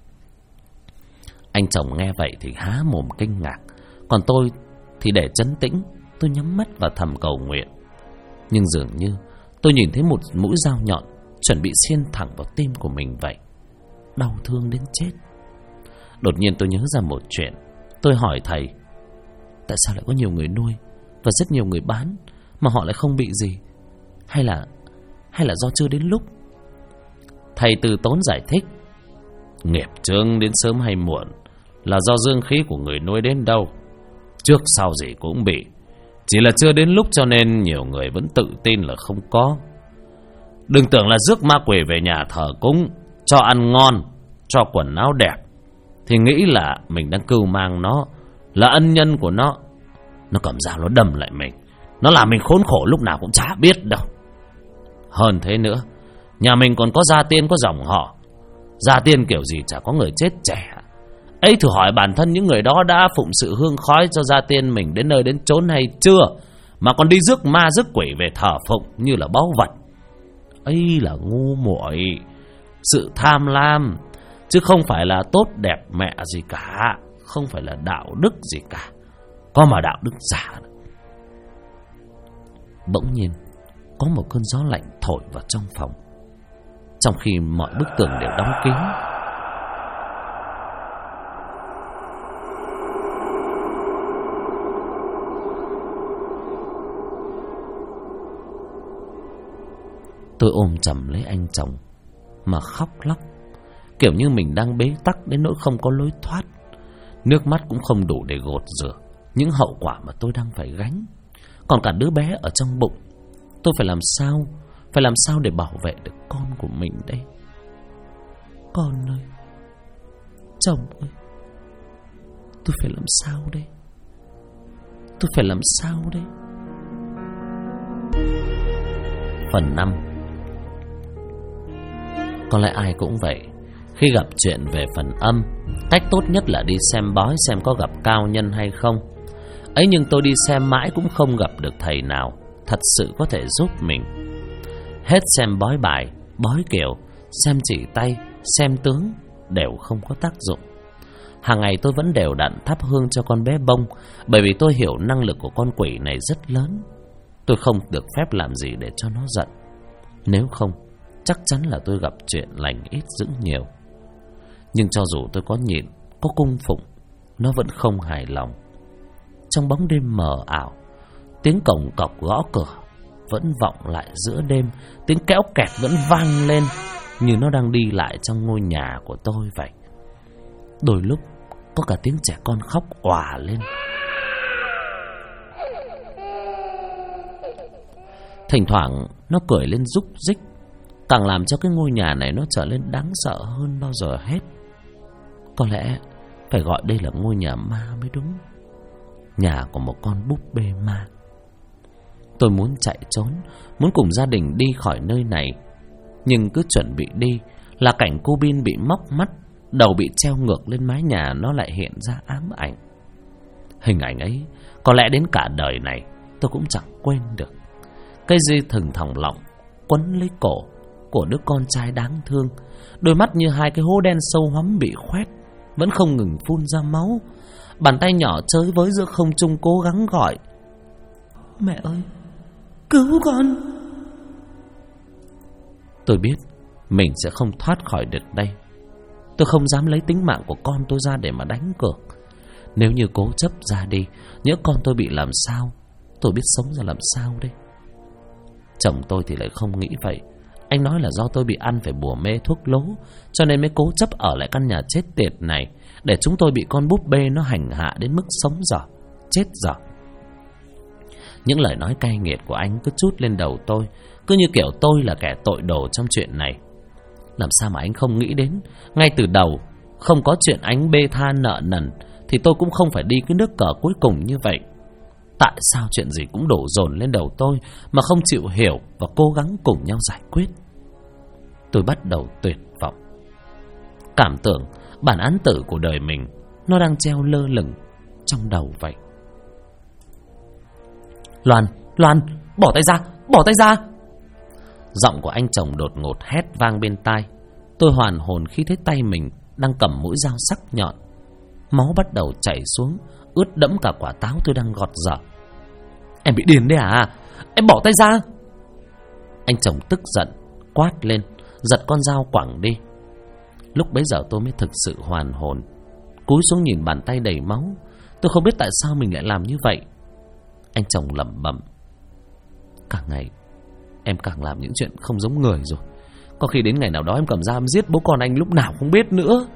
Anh chồng nghe vậy thì há mồm kinh ngạc, còn tôi thì để trấn tĩnh, tôi nhắm mắt và thầm cầu nguyện. Nhưng dường như tôi nhìn thấy một mũi dao nhọn chuẩn bị xiên thẳng vào tim của mình vậy. Đau thương đến chết. Đột nhiên tôi nhớ ra một chuyện. Tôi hỏi thầy: tại sao lại có nhiều người nuôi và rất nhiều người bán mà họ lại không bị gì? Hay là do chưa đến lúc? Thầy từ tốn giải thích: nghiệp chướng đến sớm hay muộn là do dương khí của người nuôi đến đâu, trước sau gì cũng bị. Chỉ là chưa đến lúc cho nên nhiều người vẫn tự tin là không có. Đừng tưởng là rước ma quỷ về nhà thờ cúng, cho ăn ngon, cho quần áo đẹp thì nghĩ là mình đang cưu mang nó, là ân nhân của nó. Nó cầm dao nó đâm lại mình, nó làm mình khốn khổ lúc nào cũng chả biết đâu. Hơn thế nữa, nhà mình còn có gia tiên có dòng họ. Gia tiên kiểu gì chả có người chết trẻ. Ấy thử hỏi bản thân những người đó đã phụng sự hương khói cho gia tiên mình đến nơi đến chốn hay chưa, mà còn đi rước ma rước quỷ về thờ phụng như là báu vật. Ấy là ngu muội, sự tham lam, chứ không phải là tốt đẹp mẹ gì cả, không phải là đạo đức gì cả, có mà đạo đức giả. Bỗng nhiên có một cơn gió lạnh thổi vào trong phòng, trong khi mọi bức tường đều đóng kín. Tôi ôm chầm lấy anh chồng mà khóc lóc, kiểu như mình đang bế tắc đến nỗi không có lối thoát. Nước mắt cũng không đủ để gột rửa những hậu quả mà tôi đang phải gánh. Còn cả đứa bé ở trong bụng, tôi phải làm sao để bảo vệ được con của mình đây? Con ơi, chồng ơi, tôi phải làm sao đây? Tôi phải làm sao đây? Phần 5. Có lẽ ai cũng vậy. Khi gặp chuyện về phần âm, cách tốt nhất là đi xem bói xem có gặp cao nhân hay không. Ấy nhưng tôi đi xem mãi cũng không gặp được thầy nào thật sự có thể giúp mình. Hết xem bói bài, bói kiểu, xem chỉ tay, xem tướng đều không có tác dụng. Hàng ngày tôi vẫn đều đặn thắp hương cho con bé Bông, bởi vì tôi hiểu năng lực của con quỷ này rất lớn. Tôi không được phép làm gì để cho nó giận, nếu không chắc chắn là tôi gặp chuyện lành ít dữ nhiều. Nhưng cho dù tôi có nhịn, có cung phụng, nó vẫn không hài lòng. Trong bóng đêm mờ ảo, tiếng cổng cọc gõ cửa vẫn vọng lại giữa đêm. Tiếng kéo kẹt vẫn vang lên, như nó đang đi lại trong ngôi nhà của tôi vậy. Đôi lúc có cả tiếng trẻ con khóc òa lên. Thỉnh thoảng nó cười lên rúc rích, càng làm cho cái ngôi nhà này nó trở nên đáng sợ hơn bao giờ hết. Có lẽ phải gọi đây là ngôi nhà ma mới đúng. Nhà của một con búp bê ma. Tôi muốn chạy trốn, muốn cùng gia đình đi khỏi nơi này. Nhưng cứ chuẩn bị đi là cảnh cô Bin bị móc mắt, đầu bị treo ngược lên mái nhà nó lại hiện ra ám ảnh. Hình ảnh ấy có lẽ đến cả đời này tôi cũng chẳng quên được. Cây dây thừng thòng lọng quấn lấy cổ của đứa con trai đáng thương. Đôi mắt như hai cái hố đen sâu hoắm bị khoét, vẫn không ngừng phun ra máu. Bàn tay nhỏ chới với giữa không trung cố gắng gọi: "Mẹ ơi, cứu con!" Tôi biết mình sẽ không thoát khỏi được đây. Tôi không dám lấy tính mạng của con tôi ra để mà đánh cược. Nếu như cố chấp ra đi, nhỡ con tôi bị làm sao, tôi biết sống ra làm sao đây. Chồng tôi thì lại không nghĩ vậy. Anh nói là do tôi bị ăn phải bùa mê thuốc lố, cho nên mới cố chấp ở lại căn nhà chết tiệt này, để chúng tôi bị con búp bê nó hành hạ đến mức sống dở, chết dở. Những lời nói cay nghiệt của anh cứ trút lên đầu tôi, cứ như kiểu tôi là kẻ tội đồ trong chuyện này. Làm sao mà anh không nghĩ đến ngay từ đầu, không có chuyện anh bê tha nợ nần thì tôi cũng không phải đi cái nước cờ cuối cùng như vậy. Tại sao chuyện gì cũng đổ dồn lên đầu tôi mà không chịu hiểu và cố gắng cùng nhau giải quyết? Tôi bắt đầu tuyệt vọng, cảm tưởng bản án tử của đời mình nó đang treo lơ lửng trong đầu vậy. Loan, Loan, bỏ tay ra, bỏ tay ra! Giọng của anh chồng đột ngột hét vang bên tai. Tôi hoàn hồn khi thấy tay mình đang cầm mũi dao sắc nhọn. Máu bắt đầu chảy xuống, ướt đẫm cả quả táo tôi đang gọt dở. Em bị điên đấy à? Em bỏ tay ra! Anh chồng tức giận quát lên, giật con dao quẳng đi. Lúc bấy giờ tôi mới thực sự hoàn hồn, cúi xuống nhìn bàn tay đầy máu. Tôi không biết tại sao mình lại làm như vậy. Anh chồng lẩm bẩm: càng ngày em càng làm những chuyện không giống người rồi. Có khi đến ngày nào đó em cầm dao em giết bố con anh lúc nào không biết nữa.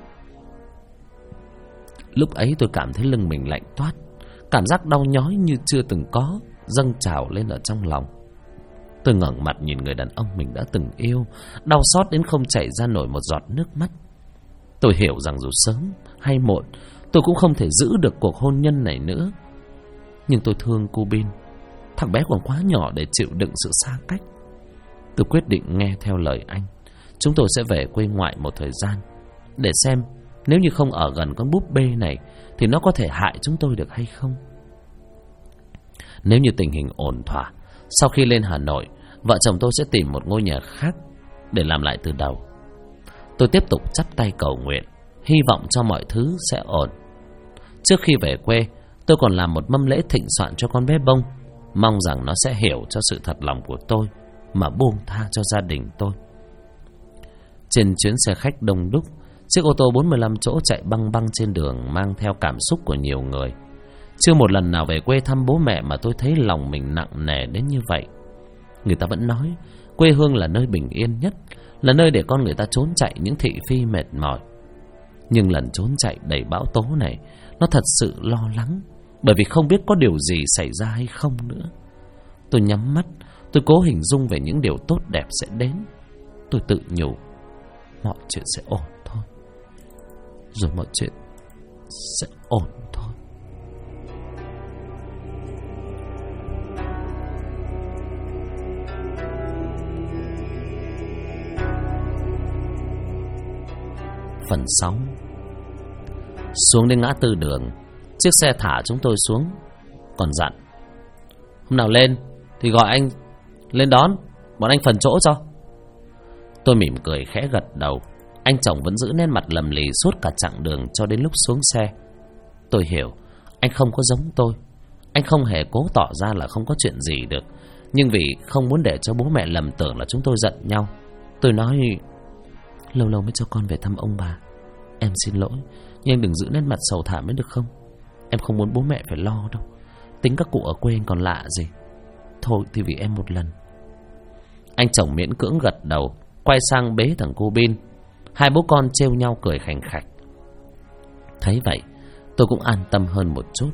Lúc ấy tôi cảm thấy lưng mình lạnh toát, cảm giác đau nhói như chưa từng có dâng trào lên ở trong lòng. Tôi ngẩng mặt nhìn người đàn ông mình đã từng yêu, đau xót đến không chảy ra nổi một giọt nước mắt. Tôi hiểu rằng dù sớm hay muộn tôi cũng không thể giữ được cuộc hôn nhân này nữa. Nhưng tôi thương cô Bin, thằng bé còn quá nhỏ để chịu đựng sự xa cách. Tôi quyết định nghe theo lời anh. Chúng tôi sẽ về quê ngoại một thời gian, để xem nếu như không ở gần con búp bê này thì nó có thể hại chúng tôi được hay không. Nếu như tình hình ổn thỏa, sau khi lên Hà Nội, vợ chồng tôi sẽ tìm một ngôi nhà khác để làm lại từ đầu. Tôi tiếp tục chắp tay cầu nguyện, hy vọng cho mọi thứ sẽ ổn. Trước khi về quê, tôi còn làm một mâm lễ thịnh soạn cho con bé Bông, mong rằng nó sẽ hiểu cho sự thật lòng của tôi mà buông tha cho gia đình tôi. Trên chuyến xe khách đông đúc, chiếc ô tô 45 chỗ chạy băng băng trên đường mang theo cảm xúc của nhiều người. Chưa một lần nào về quê thăm bố mẹ mà tôi thấy lòng mình nặng nề đến như vậy. Người ta vẫn nói quê hương là nơi bình yên nhất, là nơi để con người ta trốn chạy những thị phi mệt mỏi. Nhưng lần trốn chạy đầy bão tố này, nó thật sự lo lắng, bởi vì không biết có điều gì xảy ra hay không nữa. Tôi nhắm mắt, tôi cố hình dung về những điều tốt đẹp sẽ đến. Tôi tự nhủ mọi chuyện sẽ ổn thôi, rồi mọi chuyện sẽ ổn thôi. Phần 6. Xuống đến ngã tư đường, chiếc xe thả chúng tôi xuống, còn dặn: hôm nào lên thì gọi anh lên đón, bọn anh phần chỗ cho. Tôi mỉm cười khẽ gật đầu. Anh chồng vẫn giữ nét mặt lầm lì suốt cả chặng đường cho đến lúc xuống xe. Tôi hiểu, anh không có giống tôi. Anh không hề cố tỏ ra là không có chuyện gì được, nhưng vì không muốn để cho bố mẹ lầm tưởng là chúng tôi giận nhau, tôi nói: lâu lâu mới cho con về thăm ông bà. Em xin lỗi, nhưng anh đừng giữ nét mặt sầu thảm mới được không? Em không muốn bố mẹ phải lo đâu. Tính các cụ ở quê anh còn lạ gì. Thôi thì vì em một lần. Anh chồng miễn cưỡng gật đầu, quay sang bế thằng cô Bin. Hai bố con trêu nhau cười khành khạch. Thấy vậy, tôi cũng an tâm hơn một chút.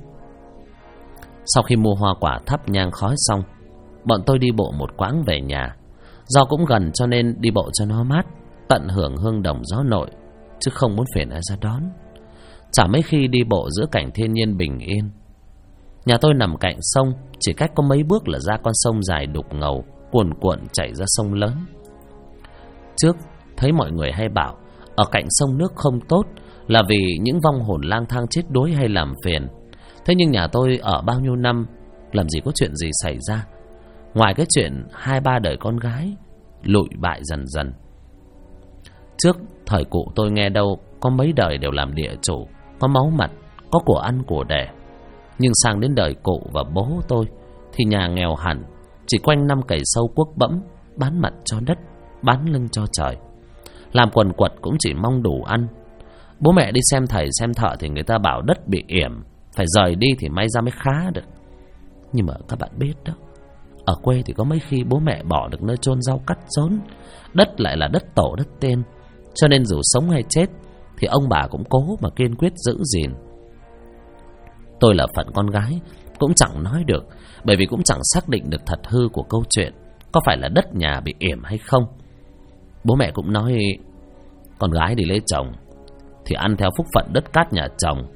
Sau khi mua hoa quả thắp nhang khói xong, bọn tôi đi bộ một quãng về nhà. Do cũng gần cho nên đi bộ cho nó mát, tận hưởng hương đồng gió nội, chứ không muốn phiền ai ra đón. Chả mấy khi đi bộ giữa cảnh thiên nhiên bình yên. Nhà tôi nằm cạnh sông, chỉ cách có mấy bước là ra con sông dài đục ngầu cuồn cuộn chảy ra sông lớn. Trước thấy mọi người hay bảo ở cạnh sông nước không tốt, là vì những vong hồn lang thang chết đuối hay làm phiền. Thế nhưng nhà tôi ở bao nhiêu năm, làm gì có chuyện gì xảy ra, ngoài cái chuyện 2-3 đời con gái lụi bại dần dần. Trước thời cụ tôi nghe đâu có mấy đời đều làm địa chủ, có máu mặt, có của ăn của đẻ. Nhưng sang đến đời cụ và bố tôi thì nhà nghèo hẳn, chỉ quanh năm cày sâu cuốc bẫm, bán mặt cho đất, bán lưng cho trời. Làm quần quật cũng chỉ mong đủ ăn. Bố mẹ đi xem thầy xem thợ thì người ta bảo đất bị yểm, phải rời đi thì may ra mới khá được. Nhưng mà các bạn biết đó, ở quê thì có mấy khi bố mẹ bỏ được nơi chôn rau cắt rốn, đất lại là đất tổ đất tiên, cho nên dù sống hay chết thì ông bà cũng cố mà kiên quyết giữ gìn. Tôi là phận con gái cũng chẳng nói được, bởi vì cũng chẳng xác định được thật hư của câu chuyện, có phải là đất nhà bị yểm hay không. Bố mẹ cũng nói con gái đi lấy chồng thì ăn theo phúc phận đất cát nhà chồng.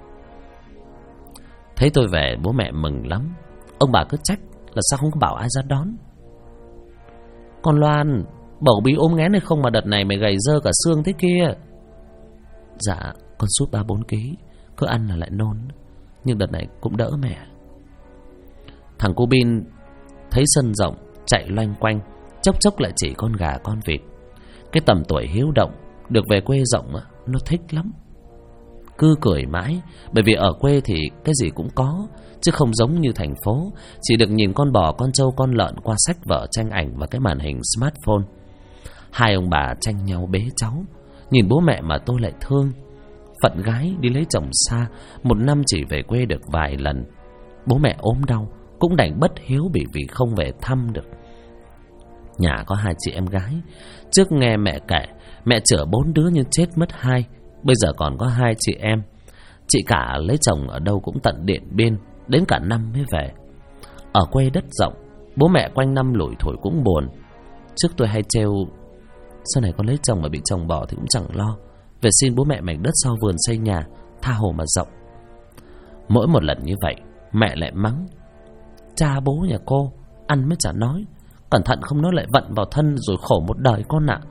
Thấy tôi về bố mẹ mừng lắm. Ông bà cứ trách là sao không có bảo ai ra đón. Con Loan, bầu bí ốm nghén hay không mà đợt này mày gầy dơ cả xương thế kia? Dạ con sút 3-4 ký, cứ ăn là lại nôn, nhưng đợt này cũng đỡ mẹ. Thằng cô Bin thấy sân rộng chạy loanh quanh, chốc chốc lại chỉ con gà con vịt. Cái tầm tuổi hiếu động, được về quê rộng nó thích lắm. Cứ cười mãi, bởi vì ở quê thì cái gì cũng có, chứ không giống như thành phố, chỉ được nhìn con bò, con trâu, con lợn qua sách vở, tranh ảnh và cái màn hình smartphone. Hai ông bà tranh nhau bế cháu, nhìn bố mẹ mà tôi lại thương. Phận gái đi lấy chồng xa, một năm chỉ về quê được vài lần. Bố mẹ ốm đau cũng đành bất hiếu vì không về thăm được. Nhà có 2 chị em gái. Trước nghe mẹ kể, mẹ chữa 4 đứa nhưng chết mất 2, bây giờ còn có 2 chị em. Chị cả lấy chồng ở đâu cũng tận Điện Biên, đến cả năm mới về. Ở quê đất rộng, bố mẹ quanh năm lủi thủi cũng buồn. Trước tôi hay trêu, sau này con lấy chồng mà bị chồng bỏ thì cũng chẳng lo, về xin bố mẹ mảnh đất sau vườn xây nhà, tha hồ mà rộng. Mỗi một lần như vậy, mẹ lại mắng: cha bố nhà cô ăn mới chả nói, cẩn thận không nó lại vận vào thân rồi khổ một đời con ạ.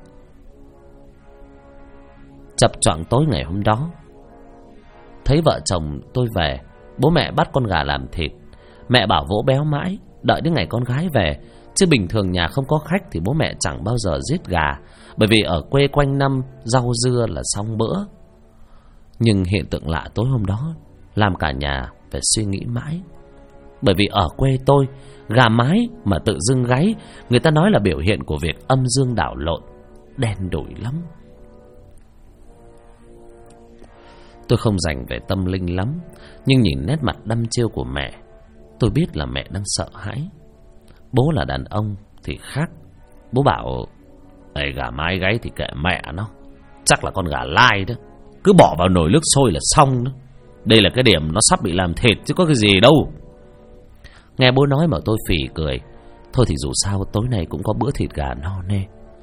Chập choạng tối ngày hôm đó, thấy vợ chồng tôi về, bố mẹ bắt con gà làm thịt. Mẹ bảo vỗ béo mãi, đợi đến ngày con gái về, chứ bình thường nhà không có khách thì bố mẹ chẳng bao giờ giết gà, bởi vì ở quê quanh năm rau dưa là xong bữa. Nhưng hiện tượng lạ tối hôm đó làm cả nhà phải suy nghĩ mãi. Bởi vì ở quê tôi, gà mái mà tự dưng gáy, người ta nói là biểu hiện của việc âm dương đảo lộn, đen đủi lắm. Tôi không dành về tâm linh lắm, nhưng nhìn nét mặt đăm chiêu của mẹ, tôi biết là mẹ đang sợ hãi. Bố là đàn ông thì khác. Bố bảo: "Ê, gà mái gáy thì kệ mẹ nó, chắc là con gà lai đó, cứ bỏ vào nồi nước sôi là xong đó. Đây là cái điểm nó sắp bị làm thịt chứ có cái gì đâu." Nghe bố nói mà tôi phì cười. Thôi thì dù sao tối nay cũng có bữa thịt gà no nê.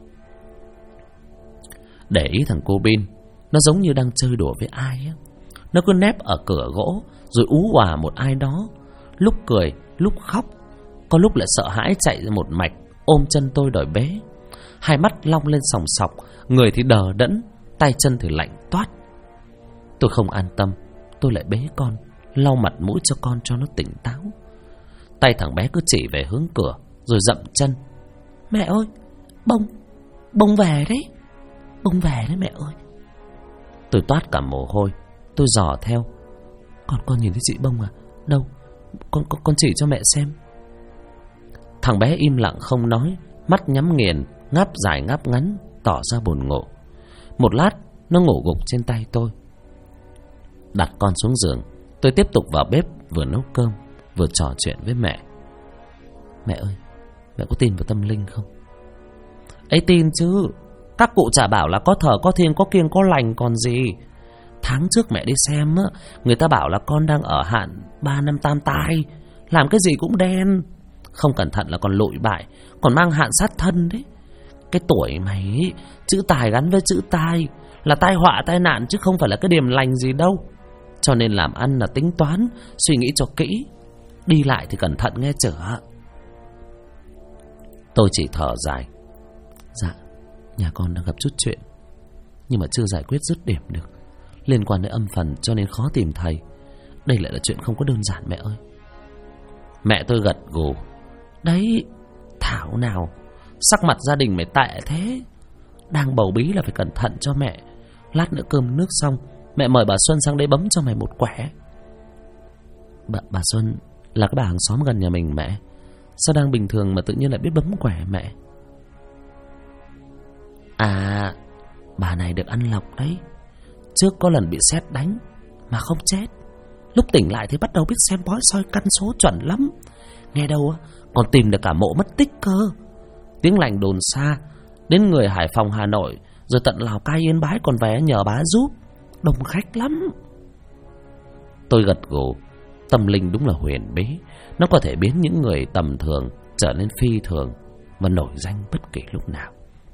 Để ý thằng cô Bin, nó giống như đang chơi đùa với ai á. Nó cứ nép ở cửa gỗ rồi ú òa một ai đó, lúc cười lúc khóc, có lúc lại sợ hãi chạy ra một mạch ôm chân tôi đòi bế. Hai mắt long lên sòng sọc, người thì đờ đẫn, tay chân thì lạnh toát. Tôi không an tâm, tôi lại bế con, lau mặt mũi cho con cho nó tỉnh táo. Tay thằng bé cứ chỉ về hướng cửa rồi dậm chân: "Mẹ ơi, Bông về đấy. Bông về đấy mẹ ơi. Tôi toát cả mồ hôi. Tôi dò theo. Con nhìn thấy chị Bông à? Đâu? Con chỉ cho mẹ xem. Thằng bé im lặng không nói, mắt nhắm nghiền, ngáp dài ngáp ngắn, tỏ ra buồn ngủ. Một lát nó ngủ gục trên tay tôi. Đặt con xuống giường, tôi tiếp tục vào bếp, vừa nấu cơm vừa trò chuyện với mẹ. Mẹ ơi, mẹ có tin vào tâm linh không? Ấy tin chứ. Các cụ chả bảo là có thờ có thiêng có kiêng có lành còn gì. Tháng trước mẹ đi xem á, người ta bảo là con đang ở hạn 3 năm tam tai, làm cái gì cũng đen, không cẩn thận là còn lụi bại, còn mang hạn sát thân đấy. Cái tuổi mày ấy, chữ tài gắn với chữ tai là tai họa tai nạn chứ không phải là cái điềm lành gì đâu. Cho nên làm ăn là tính toán, suy nghĩ cho kỹ, đi lại thì cẩn thận nghe chửa. Tôi chỉ thở dài. Dạ, nhà con đang gặp chút chuyện, nhưng mà chưa giải quyết dứt điểm được, liên quan đến âm phần cho nên khó tìm thầy. Đây lại là chuyện không có đơn giản mẹ ơi. Mẹ tôi gật gù. Đấy, thảo nào sắc mặt gia đình mày tệ thế. Đang bầu bí là phải cẩn thận cho mẹ. Lát nữa cơm nước xong, mẹ mời bà Xuân sang đây bấm cho mày một quẻ. Bà Xuân là cái bà hàng xóm gần nhà mình mẹ. Sao đang bình thường mà tự nhiên lại biết bấm quẻ mẹ? À, bà này được ăn lộc đấy. Trước có lần bị sét đánh mà không chết, lúc tỉnh lại thì bắt đầu biết xem bói soi căn số chuẩn lắm. Nghe đâu còn tìm được cả mộ mất tích cơ. Tiếng lành đồn xa, đến người Hải Phòng Hà Nội, rồi tận Lào Cai Yên Bái còn về nhờ bá giúp. Đông khách lắm. Tôi gật gù. Tâm linh đúng là huyền bí. Nó có thể biến những người tầm thường trở nên phi thường và nổi danh bất kỳ lúc nào.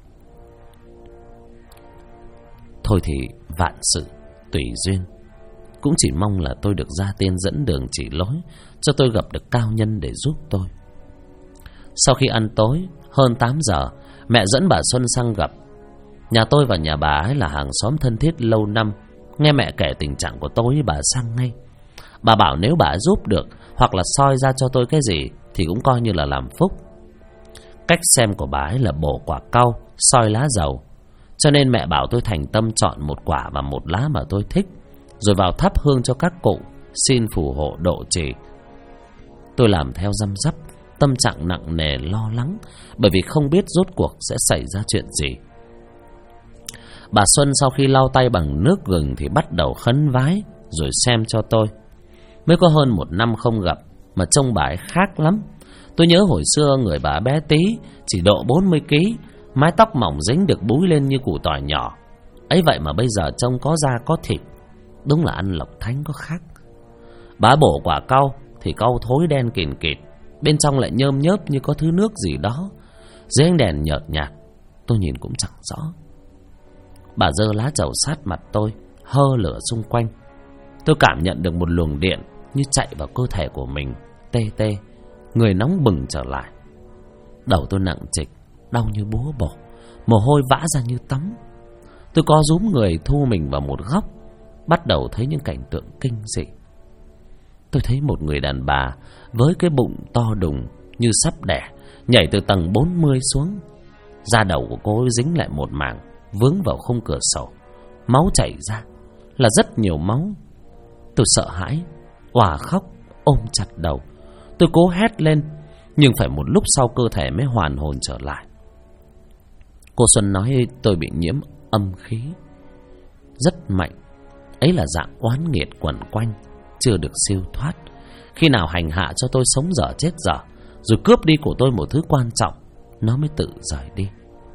Thôi thì vạn sự tùy duyên. Cũng chỉ mong là tôi được ra tiên dẫn đường chỉ lối, cho tôi gặp được cao nhân để giúp tôi. Sau khi ăn tối, hơn 8 giờ, mẹ dẫn bà Xuân sang gặp. Nhà tôi và nhà bà ấy là hàng xóm thân thiết lâu năm. Nghe mẹ kể tình trạng của tôi, bà sang ngay. Bà bảo nếu bà giúp được hoặc là soi ra cho tôi cái gì thì cũng coi như là làm phúc. Cách xem của bà ấy là bổ quả cau, soi lá dầu. Cho nên mẹ bảo tôi thành tâm chọn một quả và một lá mà tôi thích, rồi vào thắp hương cho các cụ, xin phù hộ độ trì. Tôi làm theo răm rắp, tâm trạng nặng nề lo lắng, bởi vì không biết rốt cuộc sẽ xảy ra chuyện gì. Bà Xuân sau khi lau tay bằng nước gừng thì bắt đầu khấn vái, rồi xem cho tôi. Mới có hơn 1 năm không gặp mà trông bà ấy khác lắm. Tôi nhớ hồi xưa người bà bé tí, chỉ độ 40 kg, mái tóc mỏng dính được búi lên như củ tỏi nhỏ. Ấy vậy mà bây giờ trông có da có thịt. Đúng là ăn lộc thánh có khác. Bà bổ quả cau thì cau thối đen kìn kịt, bên trong lại nhơm nhớp như có thứ nước gì đó. Dưới ánh đèn nhợt nhạt, tôi nhìn cũng chẳng rõ. Bà giơ lá trầu sát mặt tôi, hơ lửa xung quanh. Tôi cảm nhận được một luồng điện như chạy vào cơ thể của mình, tê tê, người nóng bừng trở lại. Đầu tôi nặng trịch, đau như búa bổ, mồ hôi vã ra như tắm. Tôi co rúm người thu mình vào một góc, bắt đầu thấy những cảnh tượng kinh dị. Tôi thấy một người đàn bà với cái bụng to đùng như sắp đẻ, nhảy từ tầng 40 xuống. Da đầu của cô ấy dính lại một mảng, vướng vào khung cửa sổ. Máu chảy ra, là rất nhiều máu. Tôi sợ hãi, òa khóc, ôm chặt đầu. Tôi cố hét lên, nhưng phải một lúc sau cơ thể mới hoàn hồn trở lại. Cô Xuân nói tôi bị nhiễm âm khí rất mạnh. Ấy là dạng oán nghiệt quẩn quanh, chưa được siêu thoát. Khi nào hành hạ cho tôi sống dở chết dở, rồi cướp đi của tôi một thứ quan trọng, nó mới tự rời đi.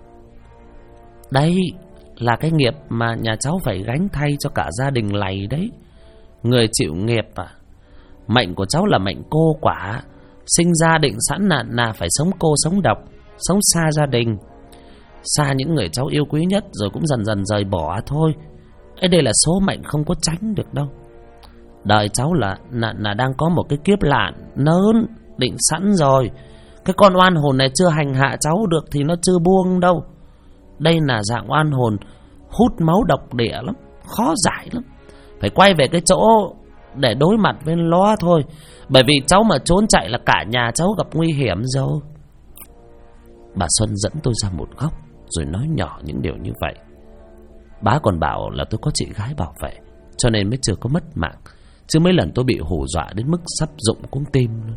Đây là cái nghiệp mà nhà cháu phải gánh thay cho cả gia đình lầy đấy. Người chịu nghiệp à? Mệnh của cháu là mệnh cô quả, sinh ra định sẵn là phải sống cô sống độc, sống xa gia đình, xa những người cháu yêu quý nhất, rồi cũng dần dần rời bỏ thôi. Ấy đây là số mệnh không có tránh được đâu. Đời cháu là đang có một cái kiếp lạn lớn định sẵn rồi. Cái con oan hồn này chưa hành hạ cháu được thì nó chưa buông đâu. Đây là dạng oan hồn hút máu độc địa lắm, khó giải lắm. Phải quay về cái chỗ để đối mặt với nó thôi. Bởi vì cháu mà trốn chạy là cả nhà cháu gặp nguy hiểm rồi. Bà Xuân dẫn tôi ra một góc, rồi nói nhỏ những điều như vậy. Bá còn bảo là tôi có chị gái bảo vệ, cho nên mới chưa có mất mạng. Chứ mấy lần tôi bị hù dọa đến mức sắp rụng cuống tim luôn.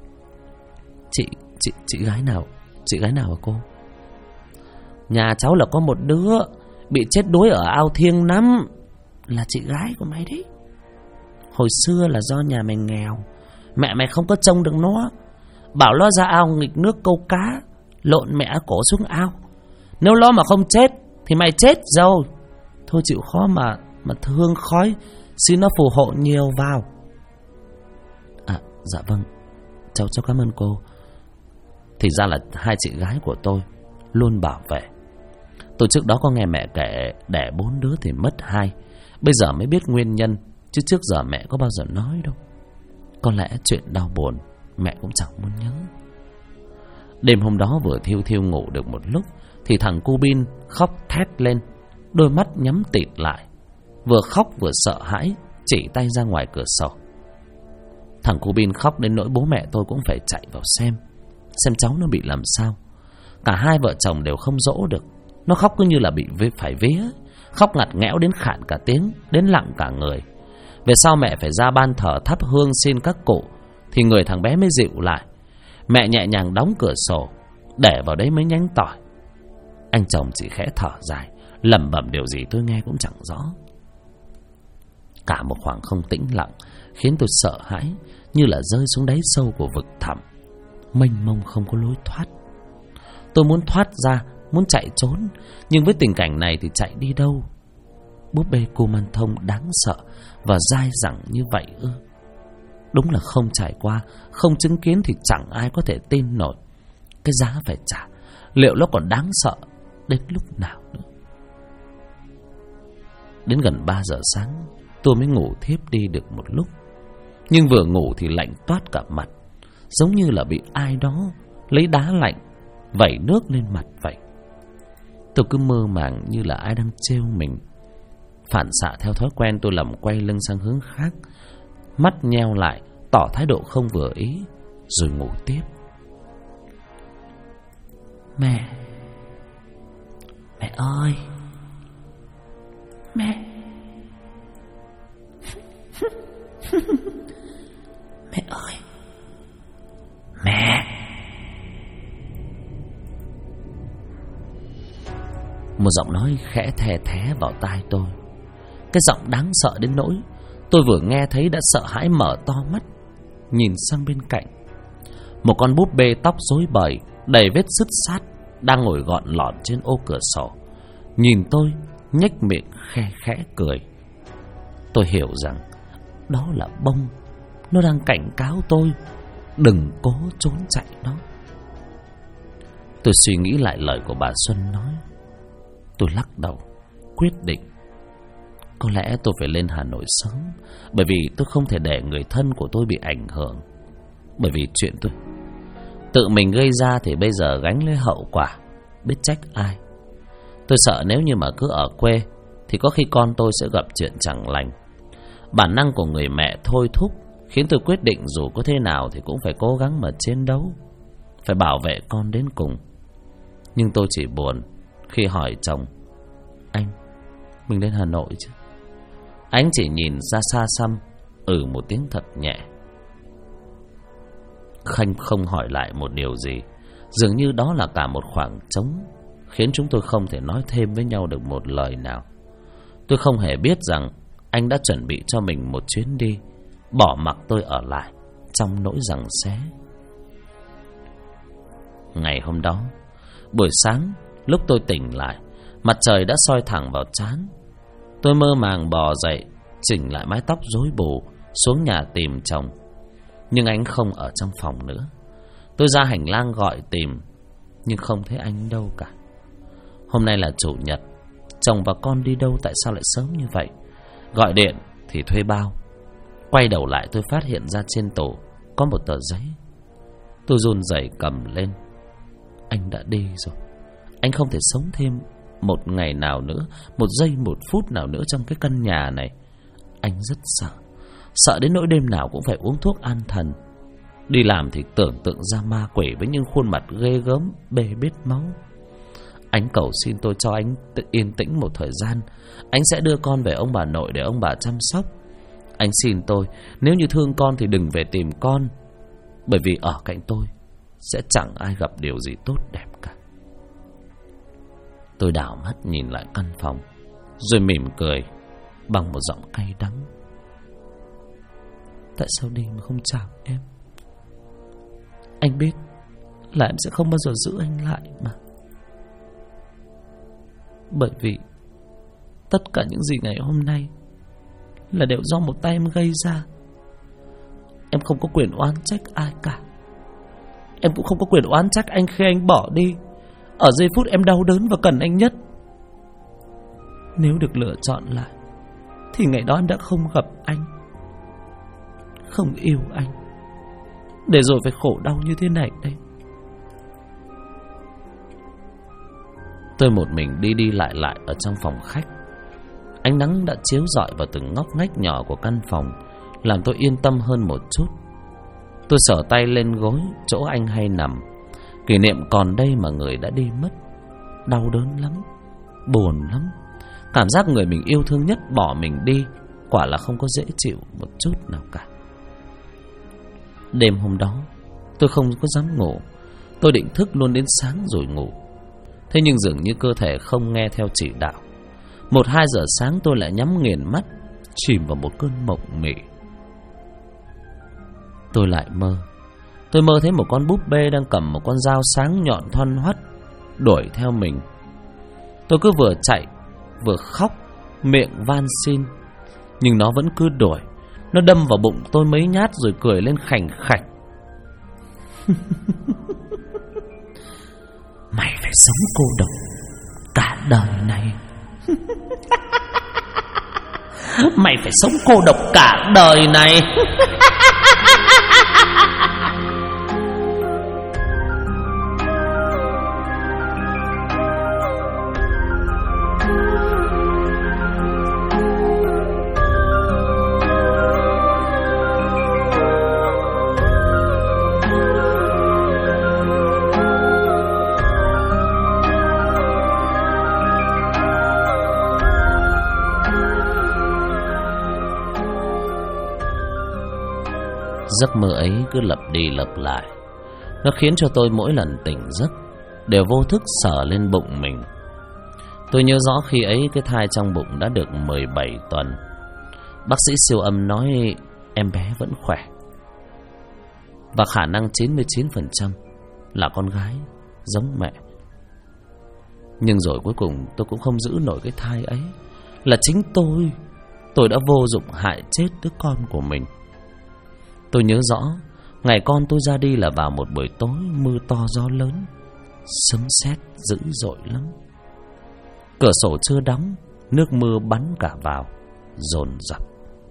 Chị gái nào? Chị gái nào hả cô? Nhà cháu là có một đứa bị chết đuối ở ao Thiêng Năm, là chị gái của mày đấy. Hồi xưa là do nhà mày nghèo, mẹ mày không có trông được nó, bảo nó ra ao nghịch nước câu cá, lộn mẹ cổ xuống ao. Nếu nó mà không chết thì mày chết rồi. Thôi chịu khó mà thương khói, xin nó phù hộ nhiều vào. Dạ vâng, cháu cảm ơn cô. Thì ra là hai chị gái của tôi luôn bảo vệ. Tôi trước đó có nghe mẹ kể đẻ 4 đứa thì mất 2, bây giờ mới biết nguyên nhân, chứ trước giờ mẹ có bao giờ nói đâu. Có lẽ chuyện đau buồn mẹ cũng chẳng muốn nhớ. Đêm hôm đó vừa thiêu ngủ được một lúc thì thằng cu Bin khóc thét lên, đôi mắt nhắm tịt lại, vừa khóc vừa sợ hãi, chỉ tay ra ngoài cửa sổ. Thằng cu Bin khóc đến nỗi bố mẹ tôi cũng phải chạy vào xem cháu nó bị làm sao. Cả hai vợ chồng đều không dỗ được, nó khóc cứ như là bị phải vía, khóc ngặt nghẽo đến khản cả tiếng, đến lặng cả người. Về sau mẹ phải ra ban thờ thắp hương xin các cụ thì người thằng bé mới dịu lại. Mẹ nhẹ nhàng đóng cửa sổ, để vào đấy mấy nhánh tỏi. Anh chồng chỉ khẽ thở dài, lẩm bẩm điều gì tôi nghe cũng chẳng rõ. Cả một khoảng không tĩnh lặng khiến tôi sợ hãi, như là rơi xuống đáy sâu của vực thẳm, mênh mông không có lối thoát. Tôi muốn thoát ra, muốn chạy trốn, nhưng với tình cảnh này thì chạy đi đâu? Búp bê Kumanthong đáng sợ và dai dẳng như vậy ư? Đúng là không trải qua, không chứng kiến thì chẳng ai có thể tin nổi. Cái giá phải trả, liệu nó còn đáng sợ đến lúc nào nữa? Đến gần 3 giờ sáng tôi mới ngủ thiếp đi được một lúc. Nhưng vừa ngủ thì lạnh toát cả mặt, giống như là bị ai đó lấy đá lạnh vẩy nước lên mặt vậy. Tôi cứ mơ màng như là ai đang trêu mình. Phản xạ theo thói quen tôi làm quay lưng sang hướng khác, mắt nheo lại tỏ thái độ không vừa ý, rồi ngủ tiếp. Mẹ ơi, mẹ mẹ ơi, mẹ. Một giọng nói khẽ thè thé vào tai tôi. Cái giọng đáng sợ đến nỗi tôi vừa nghe thấy đã sợ hãi mở to mắt, nhìn sang bên cạnh. Một con búp bê tóc rối bời, đầy vết sứt sát, đang ngồi gọn lọn trên ô cửa sổ, nhìn tôi nhếch miệng khe khẽ cười. Tôi hiểu rằng đó là Bông. Nó đang cảnh cáo tôi đừng cố trốn chạy nó. Tôi suy nghĩ lại lời của bà Xuân nói. Tôi lắc đầu, quyết định có lẽ tôi phải lên Hà Nội sớm, bởi vì tôi không thể để người thân của tôi bị ảnh hưởng. Bởi vì chuyện tôi tự mình gây ra thì bây giờ gánh lấy hậu quả, biết trách ai. Tôi sợ nếu như mà cứ ở quê thì có khi con tôi sẽ gặp chuyện chẳng lành. Bản năng của người mẹ thôi thúc khiến tôi quyết định dù có thế nào thì cũng phải cố gắng mà chiến đấu, phải bảo vệ con đến cùng. Nhưng tôi chỉ buồn khi hỏi chồng: anh, mình lên Hà Nội chứ? Anh chỉ nhìn ra xa xăm, một tiếng thật nhẹ. Khanh không hỏi lại một điều gì. Dường như đó là cả một khoảng trống, khiến chúng tôi không thể nói thêm với nhau được một lời nào. Tôi không hề biết rằng anh đã chuẩn bị cho mình một chuyến đi, bỏ mặc tôi ở lại trong nỗi giằng xé. Ngày hôm đó, buổi sáng lúc tôi tỉnh lại, mặt trời đã soi thẳng vào trán. Tôi mơ màng bò dậy, chỉnh lại mái tóc rối bù, xuống nhà tìm chồng. Nhưng anh không ở trong phòng nữa. Tôi ra hành lang gọi tìm, nhưng không thấy anh đâu cả. Hôm nay là chủ nhật, chồng và con đi đâu tại sao lại sớm như vậy? Gọi điện thì thuê bao. Quay đầu lại tôi phát hiện ra trên tủ có một tờ giấy. Tôi run rẩy cầm lên. Anh đã đi rồi. Anh không thể sống thêm một ngày nào nữa, một giây một phút nào nữa trong cái căn nhà này. Anh rất sợ, sợ đến nỗi đêm nào cũng phải uống thuốc an thần. Đi làm thì tưởng tượng ra ma quỷ với những khuôn mặt ghê gớm, bê bết máu. Anh cầu xin tôi cho anh yên tĩnh một thời gian. Anh sẽ đưa con về ông bà nội để ông bà chăm sóc. Anh xin tôi, nếu như thương con thì đừng về tìm con, bởi vì ở cạnh tôi sẽ chẳng ai gặp điều gì tốt đẹp cả. Tôi đảo mắt nhìn lại căn phòng, rồi mỉm cười bằng một giọng cay đắng. Tại sao đi mà không chào em? Anh biết là em sẽ không bao giờ giữ anh lại mà. Bởi vì tất cả những gì ngày hôm nay là đều do một tay em gây ra. Em không có quyền oán trách ai cả. Em cũng không có quyền oán trách anh khi anh bỏ đi ở giây phút em đau đớn và cần anh nhất. Nếu được lựa chọn lại thì ngày đó em đã không gặp anh, không yêu anh, để rồi phải khổ đau như thế này đây. Tôi một mình đi lại ở trong phòng khách. Ánh nắng đã chiếu rọi vào từng ngóc ngách nhỏ của căn phòng, làm tôi yên tâm hơn một chút. Tôi sờ tay lên gối chỗ anh hay nằm. Kỷ niệm còn đây mà người đã đi mất. Đau đớn lắm, buồn lắm. Cảm giác người mình yêu thương nhất bỏ mình đi quả là không có dễ chịu một chút nào cả. Đêm hôm đó tôi không có dám ngủ. Tôi định thức luôn đến sáng rồi ngủ. Thế nhưng dường như cơ thể không nghe theo chỉ đạo. 1-2 giờ sáng tôi lại nhắm nghiền mắt, chìm vào một cơn mộng mị. Tôi lại mơ. Tôi mơ thấy một con búp bê đang cầm một con dao sáng nhọn thoăn thoắt đuổi theo mình. Tôi cứ vừa chạy vừa khóc, miệng van xin, nhưng nó vẫn cứ đuổi. Nó đâm vào bụng tôi mấy nhát rồi cười lên khành khạch. Mày phải sống cô độc cả đời này. Mày phải sống cô độc cả đời này. Giấc mơ ấy cứ lặp đi lặp lại. Nó khiến cho tôi mỗi lần tỉnh giấc đều vô thức sờ lên bụng mình. Tôi nhớ rõ khi ấy cái thai trong bụng đã được 17 tuần. Bác sĩ siêu âm nói em bé vẫn khỏe và khả năng 99% là con gái giống mẹ. Nhưng rồi cuối cùng tôi cũng không giữ nổi cái thai ấy. Là chính tôi đã vô dụng hại chết đứa con của mình. Tôi nhớ rõ ngày con tôi ra đi là vào một buổi tối mưa to gió lớn, sấm sét dữ dội lắm. Cửa sổ chưa đóng, nước mưa bắn cả vào, dồn dập.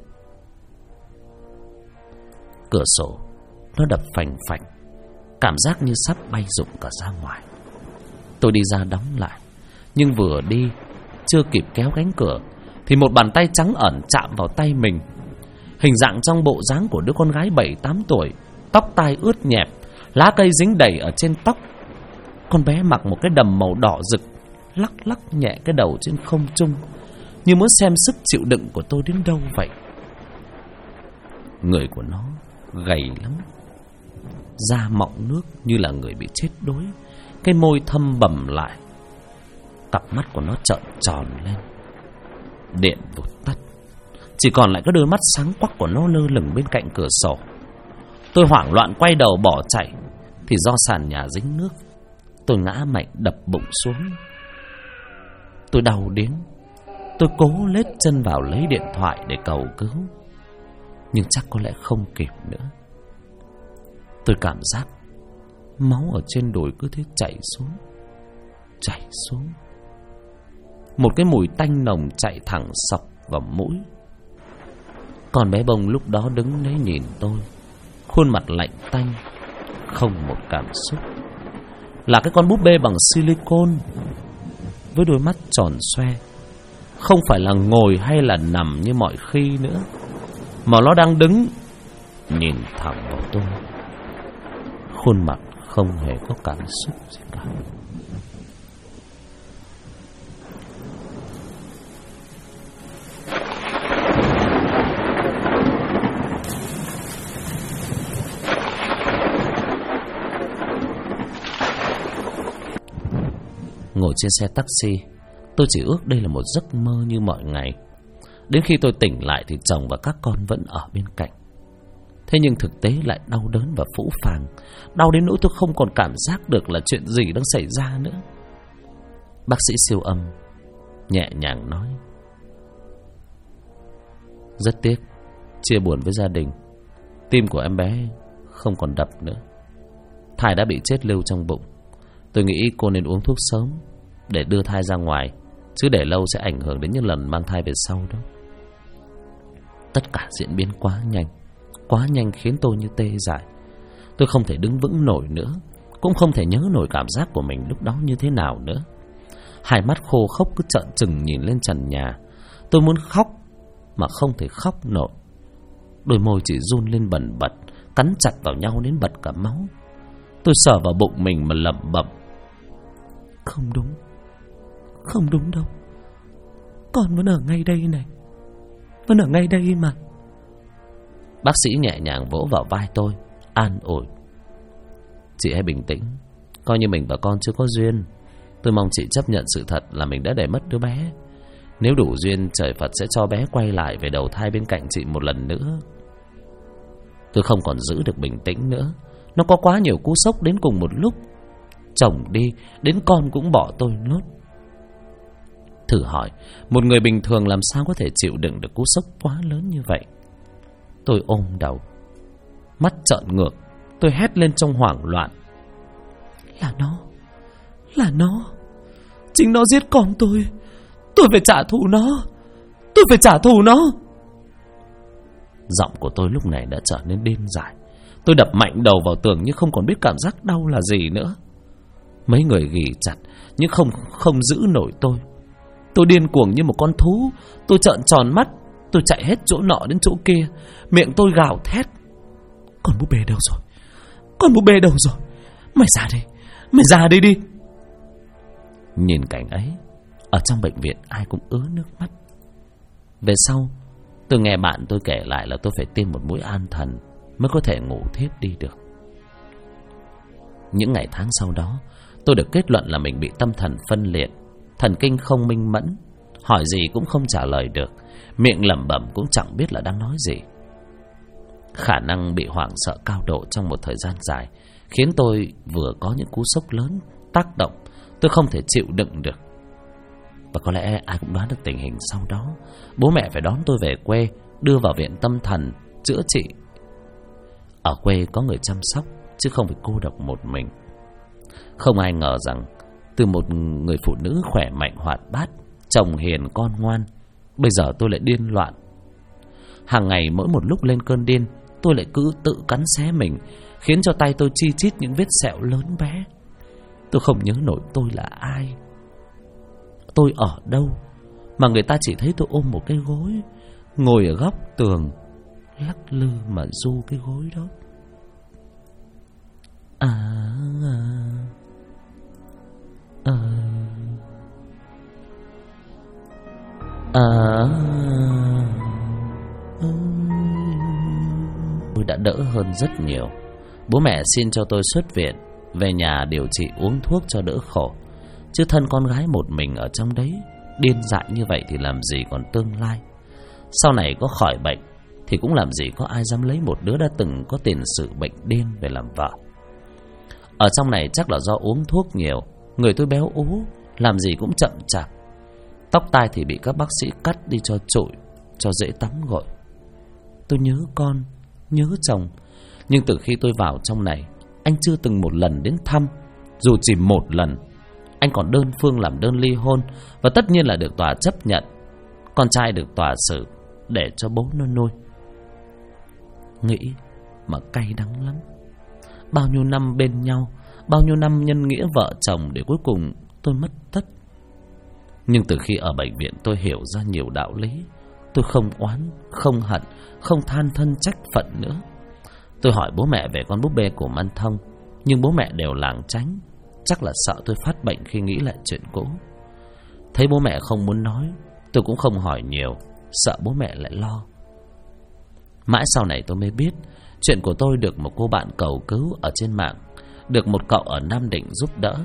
Cửa sổ nó đập phành phạch, cảm giác như sắp bay rụng cả ra ngoài. Tôi đi ra đóng lại, nhưng vừa đi chưa kịp kéo cánh cửa thì một bàn tay trắng ẩn chạm vào tay mình. Hình dạng trong bộ dáng của đứa con gái 7-8 tuổi, tóc tai ướt nhẹp, lá cây dính đầy ở trên tóc. Con bé mặc một cái đầm màu đỏ rực, lắc lắc nhẹ cái đầu trên không trung, như muốn xem sức chịu đựng của tôi đến đâu vậy. Người của nó gầy lắm, da mọng nước như là người bị chết đuối, cái môi thâm bầm lại, cặp mắt của nó trợn tròn lên. Điện vụt tắt, chỉ còn lại cái đôi mắt sáng quắc của nó lơ lửng bên cạnh cửa sổ. Tôi hoảng loạn quay đầu bỏ chạy, thì do sàn nhà dính nước, tôi ngã mạnh đập bụng xuống. Tôi đau đến, tôi cố lết chân vào lấy điện thoại để cầu cứu, nhưng chắc có lẽ không kịp nữa. Tôi cảm giác máu ở trên đùi cứ thế chảy xuống. Một cái mùi tanh nồng chạy thẳng sộc vào mũi. Con bé bông lúc đó đứng đấy nhìn tôi, khuôn mặt lạnh tanh, không một cảm xúc. Là cái con búp bê bằng silicone, với đôi mắt tròn xoe, không phải là ngồi hay là nằm như mọi khi nữa, mà nó đang đứng nhìn thẳng vào tôi. Khuôn mặt không hề có cảm xúc gì cả. trên xe taxi, tôi chỉ ước đây là một giấc mơ như mọi ngày. Đến khi tôi tỉnh lại thì chồng và các con vẫn ở bên cạnh. Thế nhưng thực tế lại đau đớn và phũ phàng, đau đến nỗi tôi không còn cảm giác được là chuyện gì đang xảy ra nữa. Bác sĩ siêu âm nhẹ nhàng nói: rất tiếc, chia buồn với gia đình. Tim của em bé không còn đập nữa. Thai đã bị chết lưu trong bụng. Tôi nghĩ cô nên uống thuốc sớm để đưa thai ra ngoài, chứ để lâu sẽ ảnh hưởng đến những lần mang thai về sau đó. Tất cả diễn biến quá nhanh khiến tôi như tê dại. Tôi không thể đứng vững nổi nữa, cũng không thể nhớ nổi cảm giác của mình lúc đó như thế nào nữa. Hai mắt khô khốc cứ trợn trừng nhìn lên trần nhà. Tôi muốn khóc mà không thể khóc nổi. Đôi môi chỉ run lên bần bật, cắn chặt vào nhau đến bật cả máu. Tôi sờ vào bụng mình mà lẩm bẩm: không đúng đâu. Con vẫn ở ngay đây này, vẫn ở ngay đây mà. Bác sĩ nhẹ nhàng vỗ vào vai tôi, an ủi: chị hãy bình tĩnh, coi như mình và con chưa có duyên. Tôi mong chị chấp nhận sự thật là mình đã để mất đứa bé. Nếu đủ duyên, trời Phật sẽ cho bé quay lại về đầu thai bên cạnh chị một lần nữa. Tôi không còn giữ được bình tĩnh nữa. Nó có quá nhiều cú sốc đến cùng một lúc. Chồng đi, đến con cũng bỏ tôi nốt. Thử hỏi, một người bình thường làm sao có thể chịu đựng được cú sốc quá lớn như vậy? Tôi ôm đầu, mắt trợn ngược. Tôi hét lên trong hoảng loạn: là nó, chính nó giết con tôi. Tôi phải trả thù nó. Giọng của tôi lúc này đã trở nên điên dại. Tôi đập mạnh đầu vào tường nhưng không còn biết cảm giác đau là gì nữa. Mấy người ghì chặt nhưng không giữ nổi tôi. Tôi điên cuồng như một con thú. Tôi trợn tròn mắt. Tôi chạy hết chỗ nọ đến chỗ kia. Miệng tôi gào thét: con búp bê đâu rồi? Mày ra đây đi. Nhìn cảnh ấy, ở trong bệnh viện ai cũng ứa nước mắt. Về sau, tôi nghe bạn tôi kể lại là tôi phải tiêm một mũi an thần mới có thể ngủ thiếp đi được. Những ngày tháng sau đó, tôi được kết luận là mình bị tâm thần phân liệt, thần kinh không minh mẫn, hỏi gì cũng không trả lời được, miệng lẩm bẩm cũng chẳng biết là đang nói gì. Khả năng bị hoảng sợ cao độ trong một thời gian dài khiến tôi vừa có những cú sốc lớn tác động, tôi không thể chịu đựng được. Và có lẽ ai cũng đoán được tình hình sau đó. Bố mẹ phải đón tôi về quê, đưa vào viện tâm thần chữa trị. Ở quê có người chăm sóc, chứ không phải cô độc một mình. Không ai ngờ rằng từ một người phụ nữ khỏe mạnh hoạt bát, chồng hiền con ngoan, bây giờ tôi lại điên loạn. Hàng ngày mỗi một lúc lên cơn điên, tôi lại cứ tự cắn xé mình, khiến cho tay tôi chi chít những vết sẹo lớn bé. Tôi không nhớ nổi tôi là ai, tôi ở đâu, mà người ta chỉ thấy tôi ôm một cái gối, ngồi ở góc tường, lắc lư mà ru cái gối đó. Tôi đã đỡ hơn rất nhiều. Bố mẹ xin cho tôi xuất viện, về nhà điều trị uống thuốc cho đỡ khổ. Chứ thân con gái một mình ở trong đấy, điên dại như vậy thì làm gì còn tương lai. Sau này có khỏi bệnh thì cũng làm gì có ai dám lấy một đứa đã từng có tiền sử bệnh điên về làm vợ. Ở trong này chắc là do uống thuốc nhiều, người tôi béo ú, làm gì cũng chậm chạp. Tóc tai thì bị các bác sĩ cắt đi cho trụi, cho dễ tắm gội. Tôi nhớ con, nhớ chồng, nhưng từ khi tôi vào trong này, anh chưa từng một lần đến thăm. Dù chỉ một lần, anh còn đơn phương làm đơn ly hôn, và tất nhiên là được tòa chấp nhận. Con trai được tòa xử để cho bố nó nuôi. Nghĩ mà cay đắng lắm. Bao nhiêu năm bên nhau, bao nhiêu năm nhân nghĩa vợ chồng, để cuối cùng tôi mất tất. Nhưng từ khi ở bệnh viện tôi hiểu ra nhiều đạo lý. Tôi không oán, không hận, không than thân trách phận nữa. Tôi hỏi bố mẹ về con búp bê của Man Thông, nhưng bố mẹ đều lảng tránh. Chắc là sợ tôi phát bệnh khi nghĩ lại chuyện cũ. Thấy bố mẹ không muốn nói, tôi cũng không hỏi nhiều, sợ bố mẹ lại lo. Mãi sau này tôi mới biết chuyện của tôi được một cô bạn cầu cứu ở trên mạng, được một cậu ở Nam Định giúp đỡ.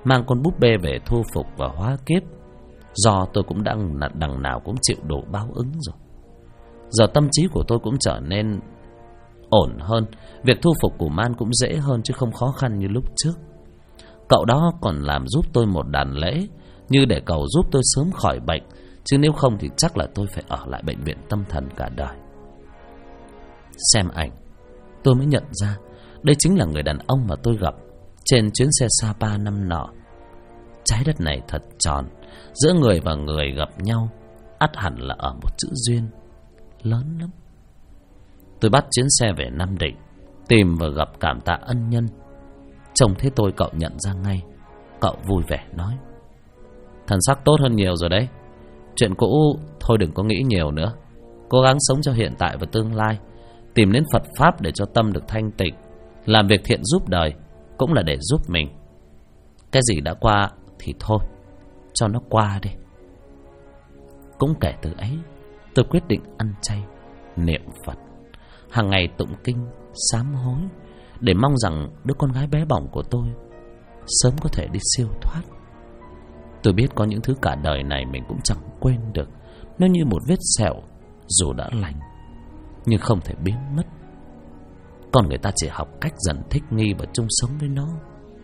mang con búp bê về thu phục và hóa kiếp. Do tôi cũng đang đằng nào cũng chịu đổ báo ứng rồi. Giờ tâm trí của tôi cũng trở nên ổn hơn. Việc thu phục củ man cũng dễ hơn chứ không khó khăn như lúc trước. Cậu đó còn làm giúp tôi một đàn lễ, như để cầu giúp tôi sớm khỏi bệnh, chứ nếu không thì chắc là tôi phải ở lại bệnh viện tâm thần cả đời. Xem ảnh, tôi mới nhận ra đây chính là người đàn ông mà tôi gặp trên chuyến xe Sapa năm nọ. Trái đất này thật tròn, giữa người và người gặp nhau ắt hẳn là ở một chữ duyên lớn lắm. Tôi bắt chuyến xe về Nam Định, tìm và gặp cảm tạ ân nhân. Trông thấy tôi cậu nhận ra ngay. Cậu vui vẻ nói: thần sắc tốt hơn nhiều rồi đấy. Chuyện cũ thôi đừng có nghĩ nhiều nữa. Cố gắng sống cho hiện tại và tương lai. Tìm đến Phật Pháp để cho tâm được thanh tịnh. Làm việc thiện giúp đời cũng là để giúp mình. Cái gì đã qua thì thôi, cho nó qua đi. Cũng kể từ ấy, tôi quyết định ăn chay, niệm Phật, hàng ngày tụng kinh, sám hối, để mong rằng đứa con gái bé bỏng của tôi sớm có thể đi siêu thoát. Tôi biết có những thứ cả đời này mình cũng chẳng quên được. Nó như một vết sẹo, dù đã lành nhưng không thể biến mất. Còn người ta chỉ học cách dần thích nghi và chung sống với nó.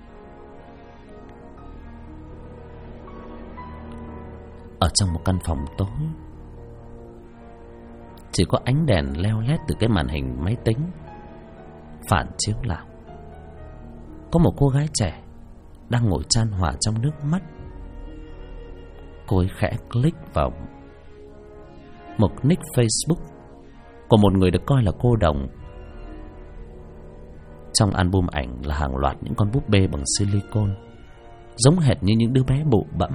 Ở trong một căn phòng tối, chỉ có ánh đèn leo lét từ cái màn hình máy tính phản chiếu lại. Có một cô gái trẻ đang ngồi chan hòa trong nước mắt. Cô ấy khẽ click vào một nick Facebook của một người được coi là cô đồng. Trong album ảnh là hàng loạt những con búp bê bằng silicone, giống hệt như những đứa bé bụ bẫm,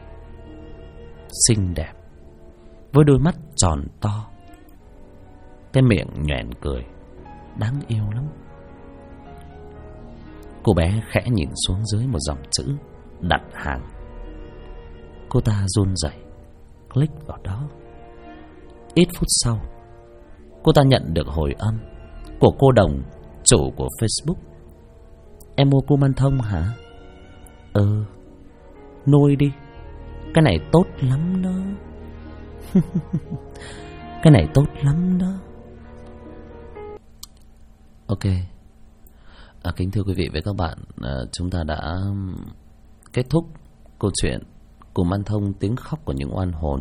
xinh đẹp, với đôi mắt tròn to, cái miệng nhoẻn cười, đáng yêu lắm. Cô bé khẽ nhìn xuống dưới một dòng chữ đặt hàng. Cô ta run rẩy click vào đó. Ít phút sau, cô ta nhận được hồi âm của cô đồng, chủ của Facebook. Em mua cua man thông hả? Nuôi đi, cái này tốt lắm đó. Cái này tốt lắm đó. Ok, kính thưa quý vị và các bạn, chúng ta đã kết thúc câu chuyện Cù Man Thông, tiếng khóc của những oan hồn.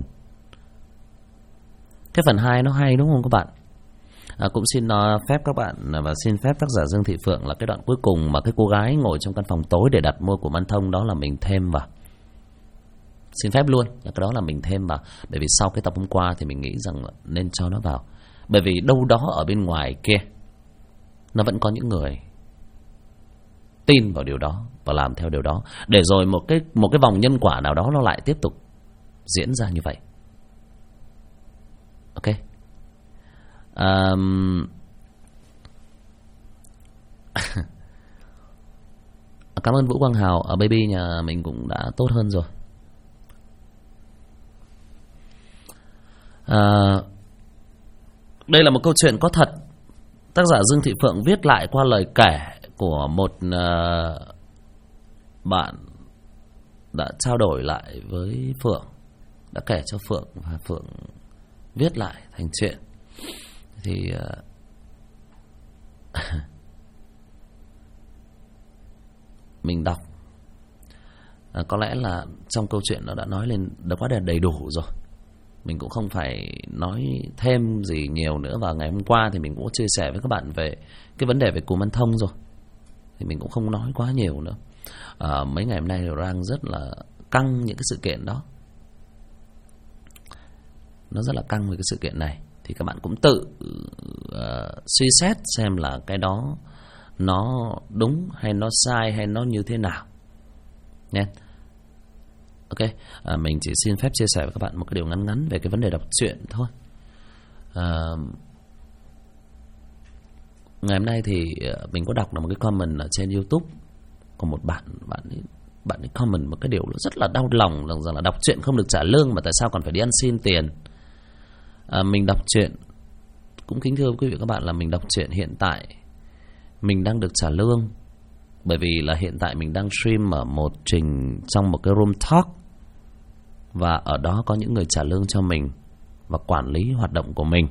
Cái phần 2 nó hay đúng không các bạn? Cũng xin phép các bạn và xin phép tác giả Dương Thị Phượng là cái đoạn cuối cùng mà cái cô gái ngồi trong căn phòng tối để đặt mua Cù Man Thông đó là mình thêm vào. Xin phép luôn là cái đó là mình thêm vào. Bởi vì sau cái tập hôm qua thì mình nghĩ rằng là nên cho nó vào. Bởi vì đâu đó ở bên ngoài kia nó vẫn có những người tin vào điều đó và làm theo điều đó, để rồi một cái vòng nhân quả nào đó nó lại tiếp tục diễn ra như vậy. Ok. Cảm ơn Vũ Quang Hào. Ở Baby nhà mình cũng đã tốt hơn rồi. Đây là một câu chuyện có thật. Tác giả Dương Thị Phượng viết lại qua lời kể của một bạn đã trao đổi lại với Phượng, đã kể cho Phượng và Phượng viết lại thành chuyện. Thì mình đọc, có lẽ là trong câu chuyện nó đã nói lên đã quá đầy đủ rồi. Mình cũng không phải nói thêm gì nhiều nữa. Và ngày hôm qua thì mình cũng chia sẻ với các bạn về cái vấn đề về Cù Man Thông rồi, thì mình cũng không nói quá nhiều nữa. Mấy ngày hôm nay thì đang rất là căng những cái sự kiện đó. Nó rất là căng với cái sự kiện này. Thì các bạn cũng tự suy xét xem là cái đó nó đúng hay nó sai hay nó như thế nào nhé. Ok, mình chỉ xin phép chia sẻ với các bạn một cái điều ngắn ngắn về cái vấn đề đọc truyện thôi. Ngày hôm nay thì mình có đọc được một cái comment ở trên YouTube của một bạn ấy comment một cái điều rất là đau lòng, rằng là đọc truyện không được trả lương mà tại sao còn phải đi ăn xin tiền. Mình đọc truyện, cũng kính thưa quý vị các bạn, là mình đọc truyện hiện tại mình đang được trả lương Bởi vì là hiện tại mình đang stream ở một trình trong một cái room talk, và ở đó có những người trả lương cho mình và quản lý hoạt động của mình.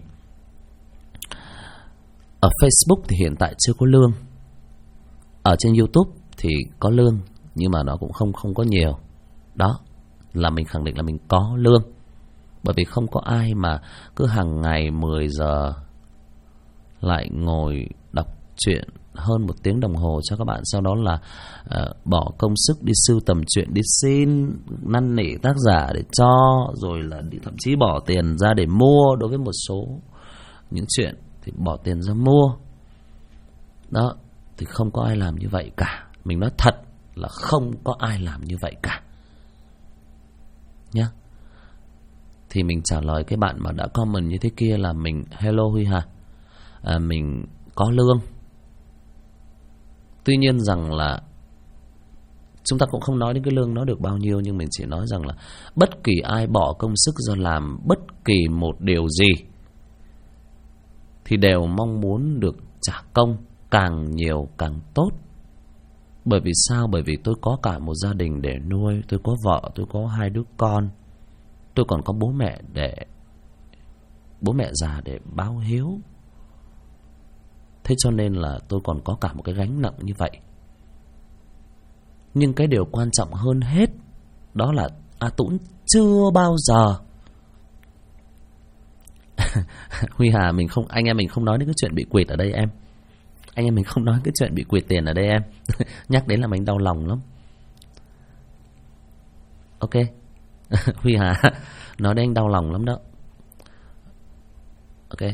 Ở Facebook thì hiện tại chưa có lương. Ở trên YouTube thì có lương, nhưng mà nó cũng không có nhiều. Đó là mình khẳng định là mình có lương. Bởi vì không có ai mà cứ hàng ngày 10 giờ lại ngồi đọc truyện hơn 1 tiếng đồng hồ cho các bạn, sau đó là bỏ công sức đi sưu tầm truyện, đi xin năn nỉ tác giả để cho, rồi là đi thậm chí bỏ tiền ra để mua. Đối với một số những chuyện thì bỏ tiền ra mua. Đó, thì không có ai làm như vậy cả. Mình nói thật là không có ai làm như vậy cả nhá. Thì mình trả lời cái bạn mà đã comment như thế kia là mình: hello Huy Hà, mình có lương. Tuy nhiên rằng là chúng ta cũng không nói đến cái lương nó được bao nhiêu, nhưng mình chỉ nói rằng là bất kỳ ai bỏ công sức ra làm bất kỳ một điều gì thì đều mong muốn được trả công càng nhiều càng tốt. Bởi vì sao? Bởi vì tôi có cả một gia đình để nuôi. Tôi có vợ, tôi có 2 đứa con. Tôi còn có bố mẹ già để báo hiếu. Thế cho nên là tôi còn có cả một cái gánh nặng như vậy. Nhưng cái điều quan trọng hơn hết đó là A Tũng chưa bao giờ Huy Hà, mình không, anh em mình không nói đến cái chuyện bị quỵt ở đây em. Anh em mình không nói cái chuyện bị quỵt tiền ở đây em. Nhắc đến là mình đau lòng lắm. Ok. Huy Hà, nói đến anh đau lòng lắm đó. Ok.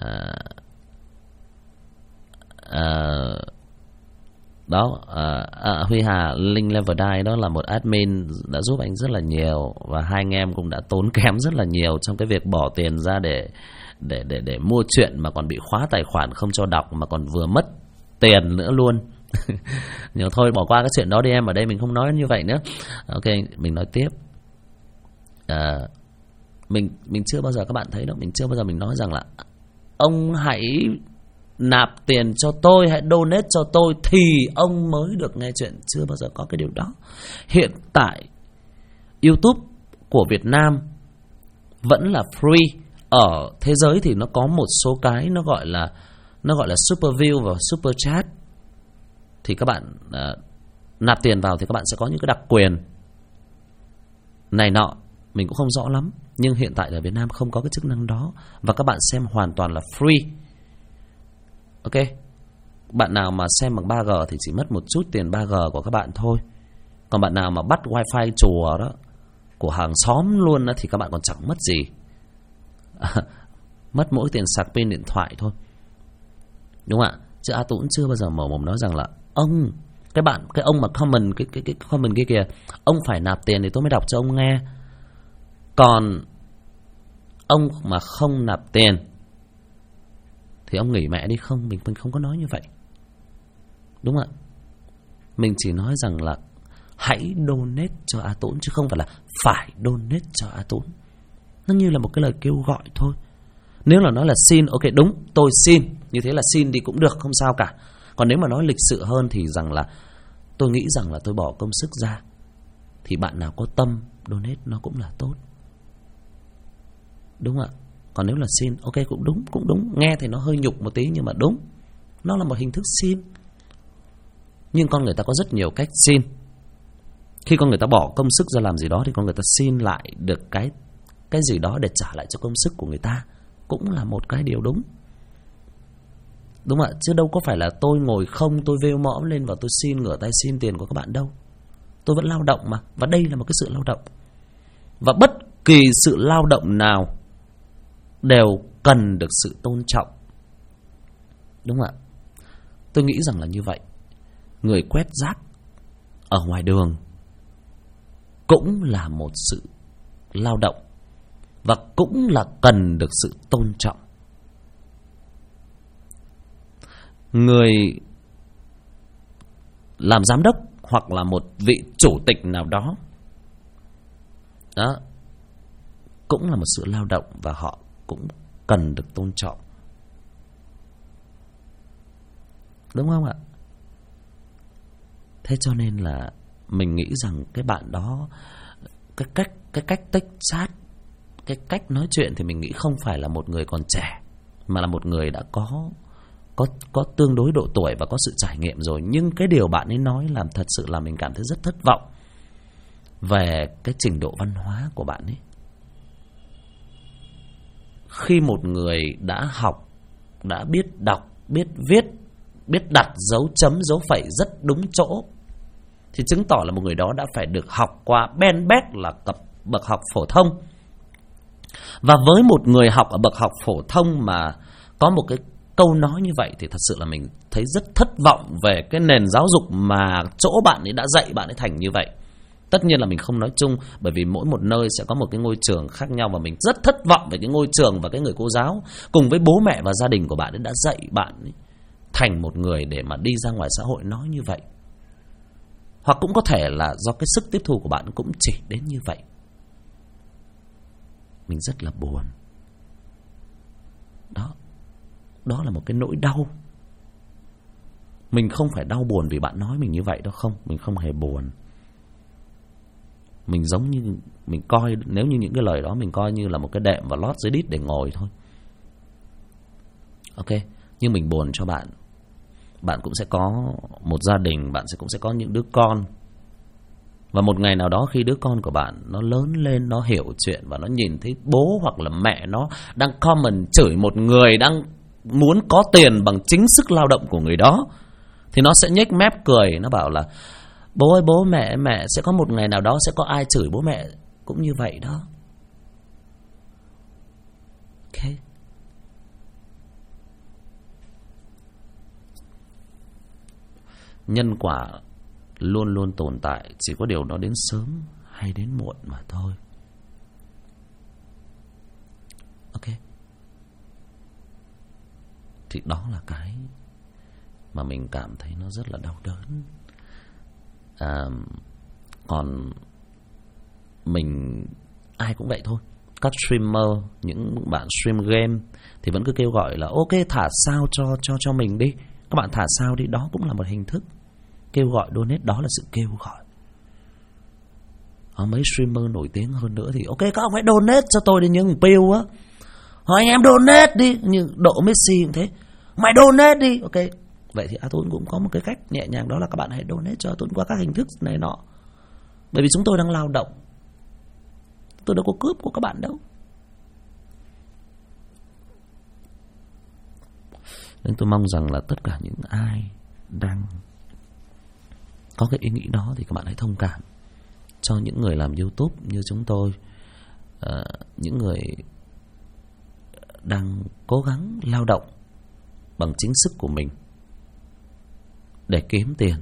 Đó, Huy Hà, Linh Level Die đó là một admin đã giúp anh rất là nhiều, và hai anh em cũng đã tốn kém rất là nhiều trong cái việc bỏ tiền ra để mua chuyện, mà còn bị khóa tài khoản không cho đọc, mà còn vừa mất tiền nữa luôn. Nhưng thôi bỏ qua cái chuyện đó đi em, ở đây mình không nói như vậy nữa. Ok, mình nói tiếp. Mình chưa bao giờ, các bạn thấy đâu, mình chưa bao giờ mình nói rằng là ông hãy nạp tiền cho tôi, hãy donate cho tôi thì ông mới được nghe chuyện. Chưa bao giờ có cái điều đó. Hiện tại YouTube của Việt Nam vẫn là free. Ở thế giới thì nó có một số cái nó gọi là super view và super chat. Thì các bạn nạp tiền vào thì các bạn sẽ có những cái đặc quyền này nọ, mình cũng không rõ lắm. Nhưng hiện tại ở Việt Nam không có cái chức năng đó, và các bạn xem hoàn toàn là free. Ok, bạn nào mà xem bằng 3G thì chỉ mất một chút tiền 3G của các bạn thôi. Còn bạn nào mà bắt wifi chùa đó của hàng xóm luôn đó thì các bạn còn chẳng mất gì. Mất mỗi tiền sạc pin điện thoại thôi, đúng không ạ? Chứ A Tũng chưa bao giờ mở mồm nói rằng là ông, cái ông mà comment cái comment kia kìa, ông phải nạp tiền thì tôi mới đọc cho ông nghe. Còn ông mà không nạp tiền thì ông nghỉ mẹ đi. Không, mình không có nói như vậy, đúng không ạ? Mình chỉ nói rằng là hãy donate cho A Tũng, chứ không phải là phải donate cho A Tũng. Nó như là một cái lời kêu gọi thôi. Nếu là nói là xin, ok đúng, tôi xin, như thế là xin đi cũng được, không sao cả. Còn nếu mà nói lịch sự hơn thì rằng là tôi nghĩ rằng là tôi bỏ công sức ra, thì bạn nào có tâm donate nó cũng là tốt, đúng không ạ? Còn nếu là xin, ok cũng đúng. Nghe thì nó hơi nhục một tí nhưng mà đúng, nó là một hình thức xin. Nhưng con người ta có rất nhiều cách xin. Khi con người ta bỏ công sức ra làm gì đó thì con người ta xin lại được cái gì đó để trả lại cho công sức của người ta, cũng là một cái điều đúng, đúng không ạ? Chứ đâu có phải là tôi ngồi không, tôi vêu mõm lên và tôi xin, ngửa tay xin tiền của các bạn đâu. Tôi vẫn lao động mà, và đây là một cái sự lao động. Và bất kỳ sự lao động nào đều cần được sự tôn trọng, đúng không ạ? Tôi nghĩ rằng là như vậy. Người quét rác ở ngoài đường cũng là một sự lao động, và cũng là cần được sự tôn trọng. Người làm giám đốc hoặc là một vị chủ tịch nào đó, đó cũng là một sự lao động, và họ cũng cần được tôn trọng, đúng không ạ? Thế cho nên là mình nghĩ rằng cái bạn đó, cái cách tích chat, cái cách nói chuyện thì mình nghĩ không phải là một người còn trẻ, mà là một người đã có tương đối độ tuổi và có sự trải nghiệm rồi. Nhưng cái điều bạn ấy nói làm thật sự là mình cảm thấy rất thất vọng về cái trình độ văn hóa của bạn ấy. Khi một người đã học, đã biết đọc, biết viết, biết đặt dấu chấm, dấu phẩy rất đúng chỗ, thì chứng tỏ là một người đó đã phải được học qua ben bét là bậc học phổ thông. Và với một người học ở bậc học phổ thông mà có một cái câu nói như vậy thì thật sự là mình thấy rất thất vọng về cái nền giáo dục mà chỗ bạn ấy đã dạy bạn ấy thành như vậy. Tất nhiên là mình không nói chung, bởi vì mỗi một nơi sẽ có một cái ngôi trường khác nhau, và mình rất thất vọng về cái ngôi trường và cái người cô giáo cùng với bố mẹ và gia đình của bạn ấy đã dạy bạn ấy thành một người để mà đi ra ngoài xã hội nói như vậy. Hoặc cũng có thể là do cái sức tiếp thu của bạn cũng chỉ đến như vậy. Mình rất là buồn. Đó là một cái nỗi đau. Mình không phải đau buồn vì bạn nói mình như vậy đâu, không. Mình không hề buồn. Mình giống như mình coi, nếu như những cái lời đó mình coi như là một cái đệm và lót dưới đít để ngồi thôi. Ok, nhưng mình buồn cho bạn. Bạn cũng sẽ có một gia đình, bạn cũng sẽ có những đứa con. Và một ngày nào đó khi đứa con của bạn nó lớn lên, nó hiểu chuyện và nó nhìn thấy bố hoặc là mẹ nó đang comment chửi một người đang muốn có tiền bằng chính sức lao động của người đó, thì nó sẽ nhếch mép cười, nó bảo là bố ơi bố, mẹ sẽ có một ngày nào đó sẽ có ai chửi bố mẹ cũng như vậy đó. Ok. Nhân quả luôn luôn tồn tại, chỉ có điều nó đến sớm hay đến muộn mà thôi. Ok. Thì đó là cái mà mình cảm thấy nó rất là đau đớn. Còn mình, ai cũng vậy thôi. Các streamer, những bạn stream game thì vẫn cứ kêu gọi là ok thả sao cho mình đi, các bạn thả sao đi. Đó cũng là một hình thức kêu gọi donate, đó là sự kêu gọi. Mấy streamer nổi tiếng hơn nữa thì ok các ông hãy donate cho tôi đi những piu á. Anh em donate đi, như Độ Messi cũng thế, mày donate đi. Ok, vậy thì Tuấn cũng có một cái cách nhẹ nhàng, đó là các bạn hãy donate cho Tuấn qua các hình thức này nọ. Bởi vì chúng tôi đang lao động, tôi đâu có cướp của các bạn đâu. Nên tôi mong rằng là tất cả những ai đang có cái ý nghĩ đó thì các bạn hãy thông cảm cho những người làm YouTube như chúng tôi, những người đang cố gắng lao động bằng chính sức của mình để kiếm tiền.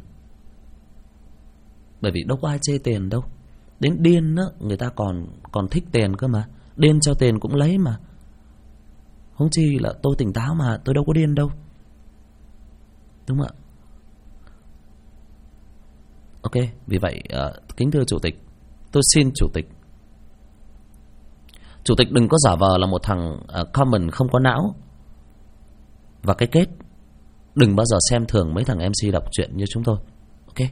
Bởi vì đâu có ai chê tiền đâu. Đến điên á, người ta còn thích tiền cơ mà. Điên cho tiền cũng lấy mà. Huống chi là tôi tỉnh táo mà, tôi đâu có điên đâu. Đúng không ạ? Ok, vì vậy kính thưa Chủ tịch, tôi xin Chủ tịch đừng có giả vờ là một thằng comment không có não. Và cái kết, đừng bao giờ xem thường mấy thằng MC đọc truyện như chúng tôi. Ok.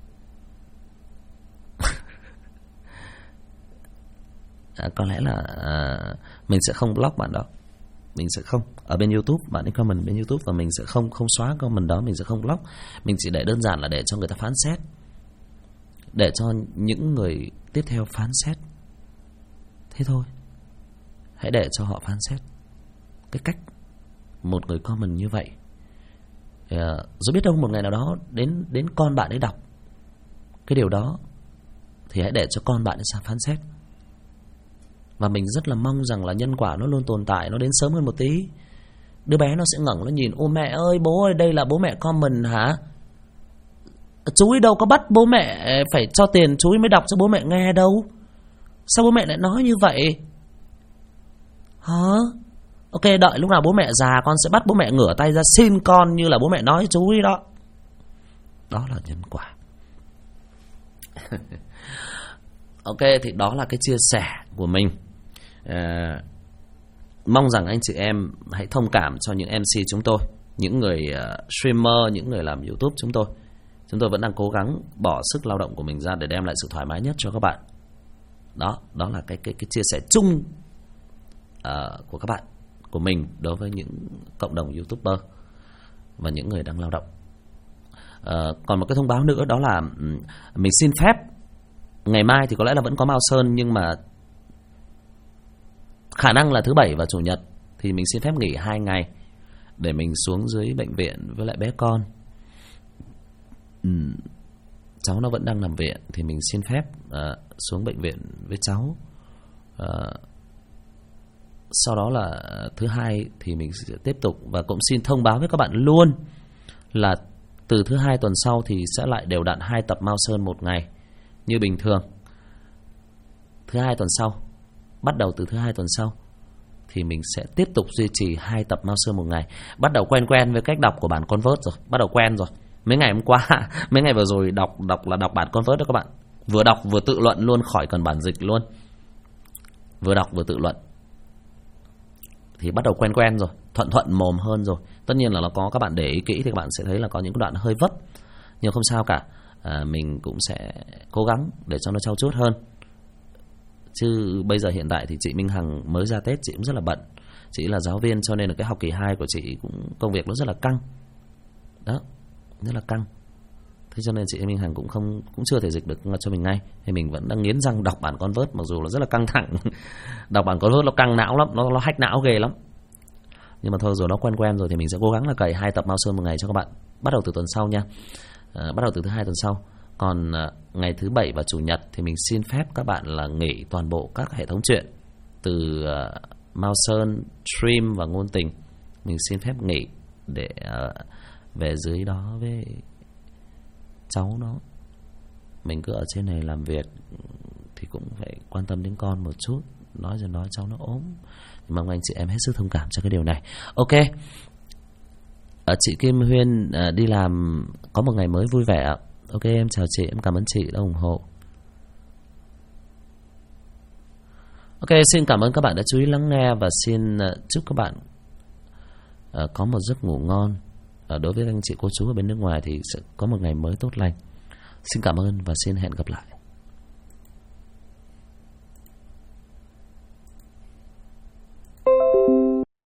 Có lẽ là mình sẽ không block bạn đó. Mình sẽ không. Ở bên YouTube, bạn ấy comment bên YouTube, và mình sẽ không xóa comment đó, mình sẽ không block. Mình chỉ để đơn giản là để cho người ta phán xét, để cho những người tiếp theo phán xét. Thế thôi. Hãy để cho họ phán xét cái cách một người comment như vậy. Rồi biết đâu một ngày nào đó đến con bạn ấy đọc cái điều đó thì hãy để cho con bạn ấy phán xét. Và mình rất là mong rằng là nhân quả nó luôn tồn tại, nó đến sớm hơn một tí. Đứa bé nó sẽ ngẩng, nó nhìn, ô mẹ ơi, bố ơi, đây là bố mẹ comment hả? Chú ấy đâu có bắt bố mẹ phải cho tiền chú ấy mới đọc cho bố mẹ nghe đâu. Sao bố mẹ lại nói như vậy? Hả? Ok, đợi lúc nào bố mẹ già con sẽ bắt bố mẹ ngửa tay ra xin con như là bố mẹ nói chú ấy đó. Đó là nhân quả. Ok, thì đó là cái chia sẻ của mình. Mong rằng anh chị em hãy thông cảm cho những MC chúng tôi, những người streamer, những người làm YouTube chúng tôi. Chúng tôi vẫn đang cố gắng bỏ sức lao động của mình ra để đem lại sự thoải mái nhất cho các bạn. Đó là cái chia sẻ chung của các bạn, của mình đối với những cộng đồng YouTuber và những người đang lao động. Còn một cái thông báo nữa đó là mình xin phép ngày mai thì có lẽ là vẫn có Mao Sơn, nhưng mà khả năng là thứ Bảy và Chủ nhật thì mình xin phép nghỉ 2 ngày để mình xuống dưới bệnh viện với lại bé con. Cháu nó vẫn đang nằm viện thì mình xin phép xuống bệnh viện với cháu. Sau đó là thứ Hai thì mình sẽ tiếp tục, và cũng xin thông báo với các bạn luôn là từ thứ Hai tuần sau thì sẽ lại đều đặn 2 tập Mao Sơn một ngày như bình thường. Thứ Hai tuần sau, bắt đầu từ thứ Hai tuần sau thì mình sẽ tiếp tục duy trì 2 tập Mao Sơn một ngày. Bắt đầu quen với cách đọc của bản Convert rồi, bắt đầu quen rồi. Mấy ngày hôm qua, mấy ngày vừa rồi đọc bản Convert đó các bạn. Vừa đọc vừa tự luận luôn, khỏi cần bản dịch luôn. Vừa đọc vừa tự luận thì bắt đầu quen rồi, thuận mồm hơn rồi. Tất nhiên là nó có, các bạn để ý kỹ thì các bạn sẽ thấy là có những đoạn hơi vấp, nhưng không sao cả. Mình cũng sẽ cố gắng để cho nó trau chuốt hơn. Chứ bây giờ hiện tại thì chị Minh Hằng mới ra Tết, chị cũng rất là bận. Chị là giáo viên cho nên là cái học kỳ 2 của chị cũng công việc nó rất là căng. Đó, rất là căng. Thế cho nên chị Minh Hằng cũng chưa thể dịch được cho mình ngay. Thì mình vẫn đang nghiến răng đọc bản Convert, mặc dù là rất là căng thẳng. Đọc bản Convert nó căng não lắm, nó hack não ghê lắm. Nhưng mà thôi rồi, nó quen rồi thì mình sẽ cố gắng là cày 2 tập Mao Sơn một ngày cho các bạn. Bắt đầu từ tuần sau nha. Bắt đầu từ thứ Hai tuần sau. Còn ngày thứ Bảy và Chủ nhật thì mình xin phép các bạn là nghỉ toàn bộ các hệ thống truyện. Từ Mao Sơn, Stream và Ngôn Tình, mình xin phép nghỉ để về dưới đó với cháu nó. Mình cứ ở trên này làm việc thì cũng phải quan tâm đến con một chút. Nói cháu nó ốm, mong anh chị em hết sức thông cảm cho cái điều này. Ok, chị Kim Huyên đi làm có một ngày mới vui vẻ ạ. Ok, em chào chị, em cảm ơn chị đã ủng hộ. Ok, xin cảm ơn các bạn đã chú ý lắng nghe, và xin chúc các bạn có một giấc ngủ ngon. Đối với anh chị cô chú ở bên nước ngoài thì sẽ có một ngày mới tốt lành. Xin cảm ơn và xin hẹn gặp lại.